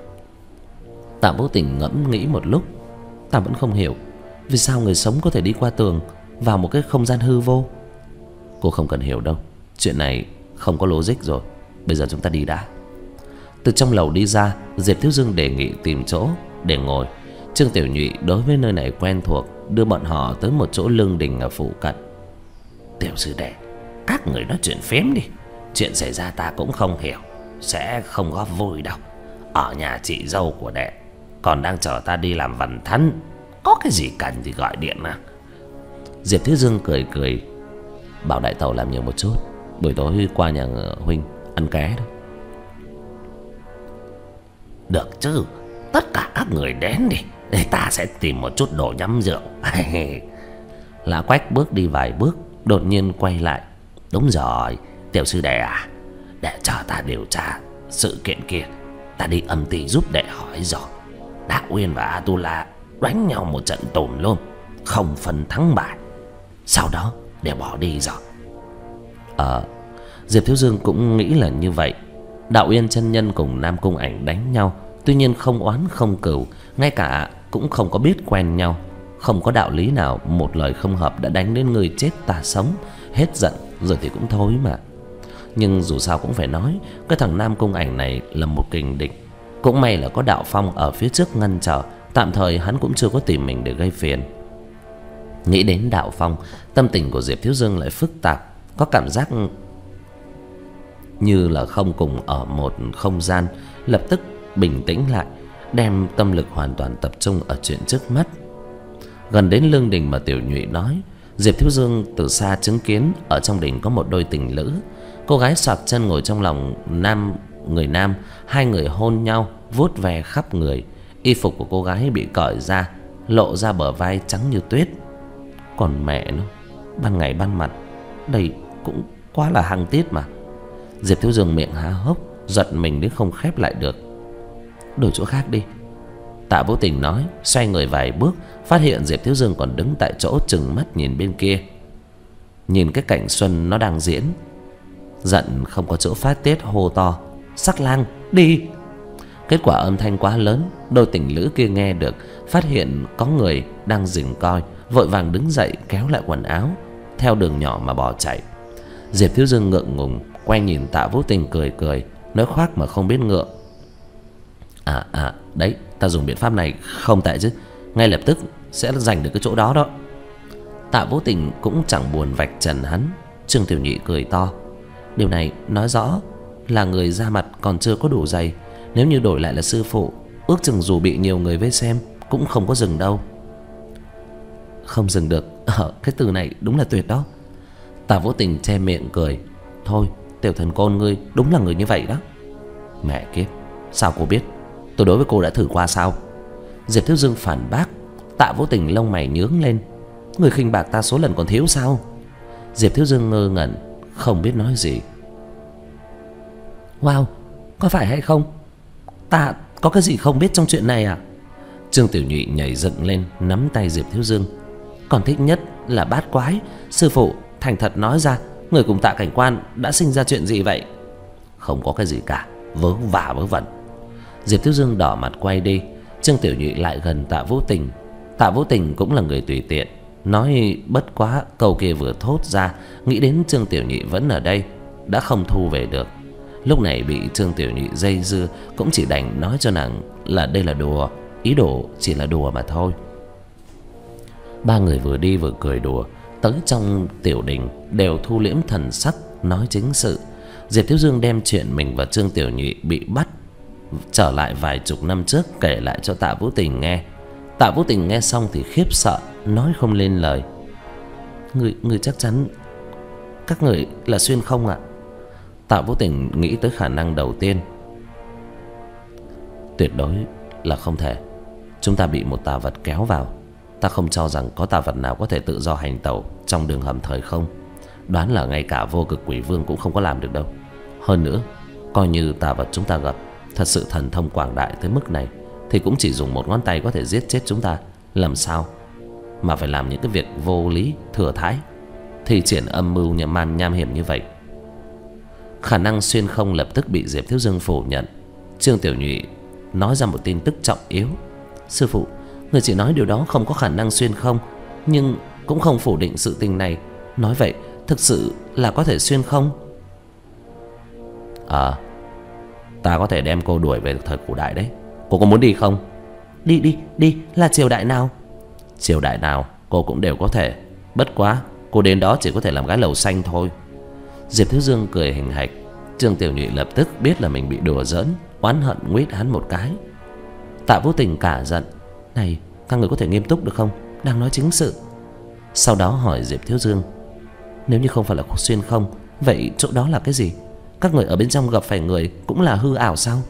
Tạ Vũ Tình ngẫm nghĩ một lúc. Ta vẫn không hiểu vì sao người sống có thể đi qua tường vào một cái không gian hư vô. Cô không cần hiểu đâu, chuyện này không có logic rồi. Bây giờ chúng ta đi đã. Từ trong lầu đi ra, Diệp Thiếu Dương đề nghị tìm chỗ để ngồi. Trương Tiểu Nhụy đối với nơi này quen thuộc, đưa bọn họ tới một chỗ lương đình ở phụ cận. Tiểu sư đệ, các người nói chuyện phếm đi. Chuyện xảy ra ta cũng không hiểu, sẽ không có vui đâu. Ở nhà chị dâu của đệ còn đang chờ ta đi làm vần thắn, có cái gì cần thì gọi điện mà. Diệp Thiếu Dương cười cười, bảo đại tẩu làm nhiều một chút, buổi tối qua nhà huynh ăn ké đó. Được chứ, tất cả các người đến đi, để ta sẽ tìm một chút đồ nhắm rượu. Lã Quách bước đi vài bước, đột nhiên quay lại. Đúng rồi, tiểu sư đệ à, để cho ta điều tra sự kiện kia, ta đi âm ty giúp đệ hỏi rồi. Đạo Uyên và Atula đánh nhau một trận tùm luôn, không phân thắng bại, sau đó đều bỏ đi rồi. Ờ, Diệp Thiếu Dương cũng nghĩ là như vậy. Đạo Uyên chân nhân cùng Nam Cung Ảnh đánh nhau, tuy nhiên không oán không cừu, ngay cả cũng không có biết quen nhau. Không có đạo lý nào một lời không hợp đã đánh đến người chết ta sống. Hết giận rồi thì cũng thôi mà. Nhưng dù sao cũng phải nói, cái thằng Nam Cung Ảnh này là một kình địch. Cũng may là có Đạo Phong ở phía trước ngăn trở, tạm thời hắn cũng chưa có tìm mình để gây phiền. Nghĩ đến Đạo Phong, tâm tình của Diệp Thiếu Dương lại phức tạp, có cảm giác như là không cùng ở một không gian. Lập tức bình tĩnh lại, đem tâm lực hoàn toàn tập trung ở chuyện trước mắt. Gần đến lương đình mà Tiểu Nhụy nói, Diệp Thiếu Dương từ xa chứng kiến ở trong đình có một đôi tình lữ. Cô gái xoạc chân ngồi trong lòng nam người nam, hai người hôn nhau, vuốt ve khắp người. Y phục của cô gái bị cởi ra, lộ ra bờ vai trắng như tuyết. Còn mẹ nó, ban ngày ban mặt, đây cũng quá là hăng tiết mà. Diệp Thiếu Dương miệng há hốc, giật mình đến không khép lại được. Đổi chỗ khác đi, Tạ Vô Tình nói, xoay người vài bước, phát hiện Diệp Thiếu Dương còn đứng tại chỗ trừng mắt nhìn bên kia, nhìn cái cảnh xuân nó đang diễn. Giận không có chỗ phát tiết, hô to: Sắc Lang, đi! Kết quả âm thanh quá lớn, đôi tình lữ kia nghe được, phát hiện có người đang rình coi, vội vàng đứng dậy kéo lại quần áo, theo đường nhỏ mà bỏ chạy. Diệp Thiếu Dương ngượng ngùng quay nhìn Tạ Vô Tình cười cười, nói khoác mà không biết ngượng: À à đấy, ta dùng biện pháp này không tệ chứ, ngay lập tức sẽ giành được cái chỗ đó đó. Tạ Vô Tình cũng chẳng buồn vạch trần hắn. Trương Tiểu Nhị cười to: Điều này nói rõ là người ra mặt còn chưa có đủ dày. Nếu như đổi lại là sư phụ, ước chừng dù bị nhiều người vây xem cũng không có dừng đâu. Không dừng được, ờ, cái từ này đúng là tuyệt đó. Tạ Vô Tình che miệng cười: Thôi, tiểu thần côn ngươi đúng là người như vậy đó. Mẹ kiếp, sao cô biết? Tôi đối với cô đã thử qua sao? Diệp Thiếu Dương phản bác. Tạ Vô Tình lông mày nhướng lên: Người khinh bạc ta số lần còn thiếu sao? Diệp Thiếu Dương ngơ ngẩn, không biết nói gì. Wow, có phải hay không? Ta có cái gì không biết trong chuyện này à? Trương Tiểu Nhụy nhảy dựng lên, nắm tay Diệp Thiếu Dương: Còn thích nhất là bát quái. Sư phụ, thành thật nói ra, người cùng Tạ Cảnh Quan đã sinh ra chuyện gì vậy? Không có cái gì cả, vớ vả vớ vẩn. Diệp Thiếu Dương đỏ mặt quay đi. Trương Tiểu Nhụy lại gần Tạ Vô Tình. Tạ Vô Tình cũng là người tùy tiện, nói bất quá câu kia vừa thốt ra, nghĩ đến Trương Tiểu Nhụy vẫn ở đây, đã không thu về được. Lúc này bị Trương Tiểu Nhụy dây dưa, cũng chỉ đành nói cho nàng là đây là đùa, ý đồ chỉ là đùa mà thôi. Ba người vừa đi vừa cười đùa, tới trong tiểu đình đều thu liễm thần sắc, nói chính sự. Diệp Thiếu Dương đem chuyện mình và Trương Tiểu Nhụy bị bắt trở lại vài chục năm trước kể lại cho Tạ Vũ Tình nghe. Tạ Vũ Tình nghe xong thì khiếp sợ, nói không lên lời. Người, người chắc chắn các người là xuyên không ạ? Tạ Vũ Tình nghĩ tới khả năng đầu tiên. Tuyệt đối là không thể. Chúng ta bị một tà vật kéo vào. Ta không cho rằng có tà vật nào có thể tự do hành tẩu trong đường hầm thời không. Đoán là ngay cả Vô Cực Quỷ Vương cũng không có làm được đâu. Hơn nữa, coi như tà vật chúng ta gặp thật sự thần thông quảng đại tới mức này, thì cũng chỉ dùng một ngón tay có thể giết chết chúng ta. Làm sao mà phải làm những cái việc vô lý thừa thãi, thi triển âm mưu nham man nham hiểm như vậy? Khả năng xuyên không lập tức bị Diệp Thiếu Dương phủ nhận. Trương Tiểu Nhụy nói ra một tin tức trọng yếu. Sư phụ, người chỉ nói điều đó không có khả năng xuyên không, nhưng cũng không phủ định sự tình này. Nói vậy thực sự là có thể xuyên không? À, ta có thể đem cô đuổi về thời cổ đại đấy. Cô có muốn đi không? Đi đi đi, là triều đại nào? Triều đại nào cô cũng đều có thể. Bất quá cô đến đó chỉ có thể làm gái lầu xanh thôi. Diệp Thiếu Dương cười hình hạch. Trương Tiểu Nhụy lập tức biết là mình bị đùa giỡn, oán hận nguyết hắn một cái. Tạ Vô Tình cả giận. Này, các người có thể nghiêm túc được không? Đang nói chính sự. Sau đó hỏi Diệp Thiếu Dương, nếu như không phải là xuyên không, Vậy chỗ đó là cái gì? Các người ở bên trong gặp phải người cũng là hư ảo sao?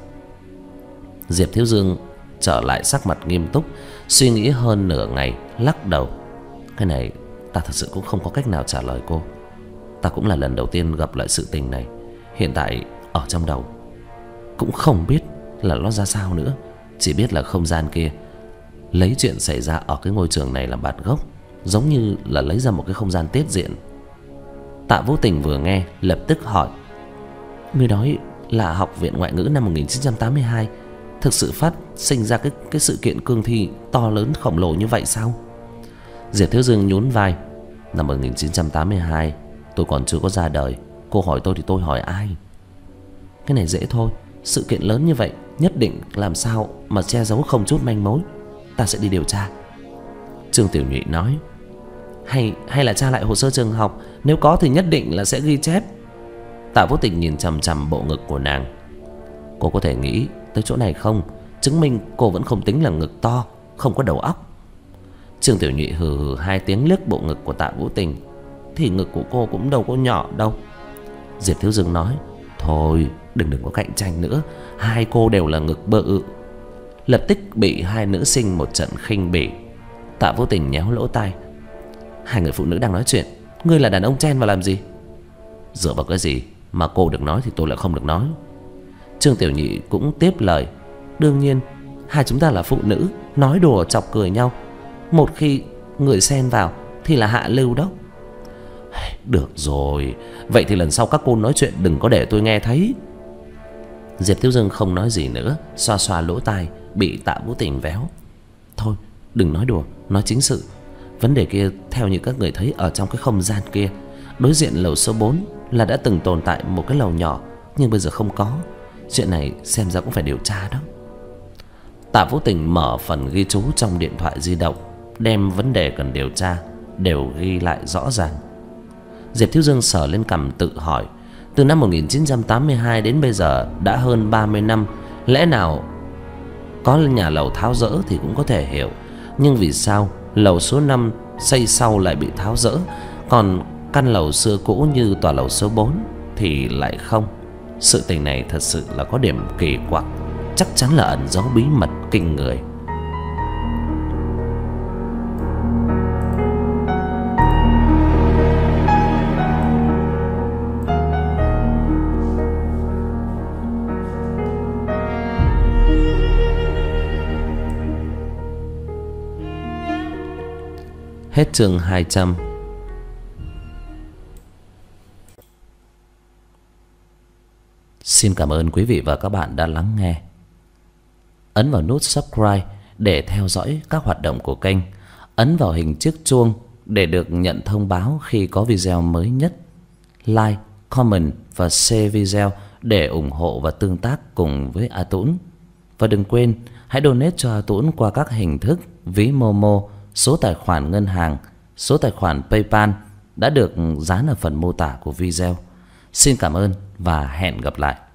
Diệp Thiếu Dương trở lại sắc mặt nghiêm túc, suy nghĩ hơn nửa ngày, lắc đầu. Cái này ta thật sự cũng không có cách nào trả lời cô. Ta cũng là lần đầu tiên gặp lại sự tình này. Hiện tại ở trong đầu cũng không biết là nó ra sao nữa. Chỉ biết là không gian kia lấy chuyện xảy ra ở cái ngôi trường này làm bản gốc, giống như là lấy ra một cái không gian tiết diện. Tạ Vũ Tình vừa nghe lập tức hỏi: Ngươi nói là học viện ngoại ngữ năm một nghìn chín trăm tám mươi hai thực sự phát sinh ra cái cái sự kiện cương thi to lớn khổng lồ như vậy sao? Diệp Thiếu Dương nhún vai: Năm một nghìn chín trăm tám mươi hai tôi còn chưa có ra đời. Cô hỏi tôi thì tôi hỏi ai? Cái này dễ thôi. Sự kiện lớn như vậy nhất định làm sao mà che giấu không chút manh mối. Ta sẽ đi điều tra. Trương Tiểu Nhụy nói: Hay hay là tra lại hồ sơ trường học, nếu có thì nhất định là sẽ ghi chép. Tạ Vũ Tình nhìn chằm chằm bộ ngực của nàng. Cô có thể nghĩ tới chỗ này không? Chứng minh cô vẫn không tính là ngực to, không có đầu óc. Trương Tiểu Nhụy hừ hừ hai tiếng liếc bộ ngực của Tạ Vũ Tình. Thì ngực của cô cũng đâu có nhỏ đâu. Diệp Thiếu Dương nói: Thôi đừng đừng có cạnh tranh nữa, hai cô đều là ngực bự. Lập tức bị hai nữ sinh một trận khinh bỉ. Tạ Vũ Tình nhéo lỗ tai: Hai người phụ nữ đang nói chuyện, ngươi là đàn ông chen vào làm gì? Dựa vào cái gì mà cô được nói thì tôi lại không được nói? Trương Tiểu Nhị cũng tiếp lời: Đương nhiên, hai chúng ta là phụ nữ, nói đùa chọc cười nhau. Một khi người xen vào thì là hạ lưu đó. Được rồi, vậy thì lần sau các cô nói chuyện đừng có để tôi nghe thấy. Diệp Thiếu Dương không nói gì nữa, xoa xoa lỗ tai bị Tạ Vũ Tình véo. Thôi đừng nói đùa, nói chính sự. Vấn đề kia theo như các người thấy ở trong cái không gian kia, đối diện lầu số bốn là đã từng tồn tại một cái lầu nhỏ, nhưng bây giờ không có. Chuyện này xem ra cũng phải điều tra đó. Tạ Vũ Tình mở phần ghi chú trong điện thoại di động, đem vấn đề cần điều tra đều ghi lại rõ ràng. Diệp Thiếu Dương sờ lên cằm tự hỏi: Từ năm một nghìn chín trăm tám mươi hai đến bây giờ đã hơn ba mươi năm, lẽ nào có nhà lầu tháo dỡ thì cũng có thể hiểu, nhưng vì sao lầu số năm xây sau lại bị tháo dỡ, còn căn lầu xưa cũ như tòa lầu số bốn thì lại không? Sự tình này thật sự là có điểm kỳ quặc, chắc chắn là ẩn giấu bí mật kinh người. Hết chương hai trăm. Xin cảm ơn quý vị và các bạn đã lắng nghe. Ấn vào nút subscribe để theo dõi các hoạt động của kênh. Ấn vào hình chiếc chuông để được nhận thông báo khi có video mới nhất. Like, comment và share video để ủng hộ và tương tác cùng với A Tũng. Và đừng quên hãy donate cho A Tũng qua các hình thức ví Momo, số tài khoản ngân hàng, số tài khoản PayPal đã được dán ở phần mô tả của video. Xin cảm ơn và hẹn gặp lại.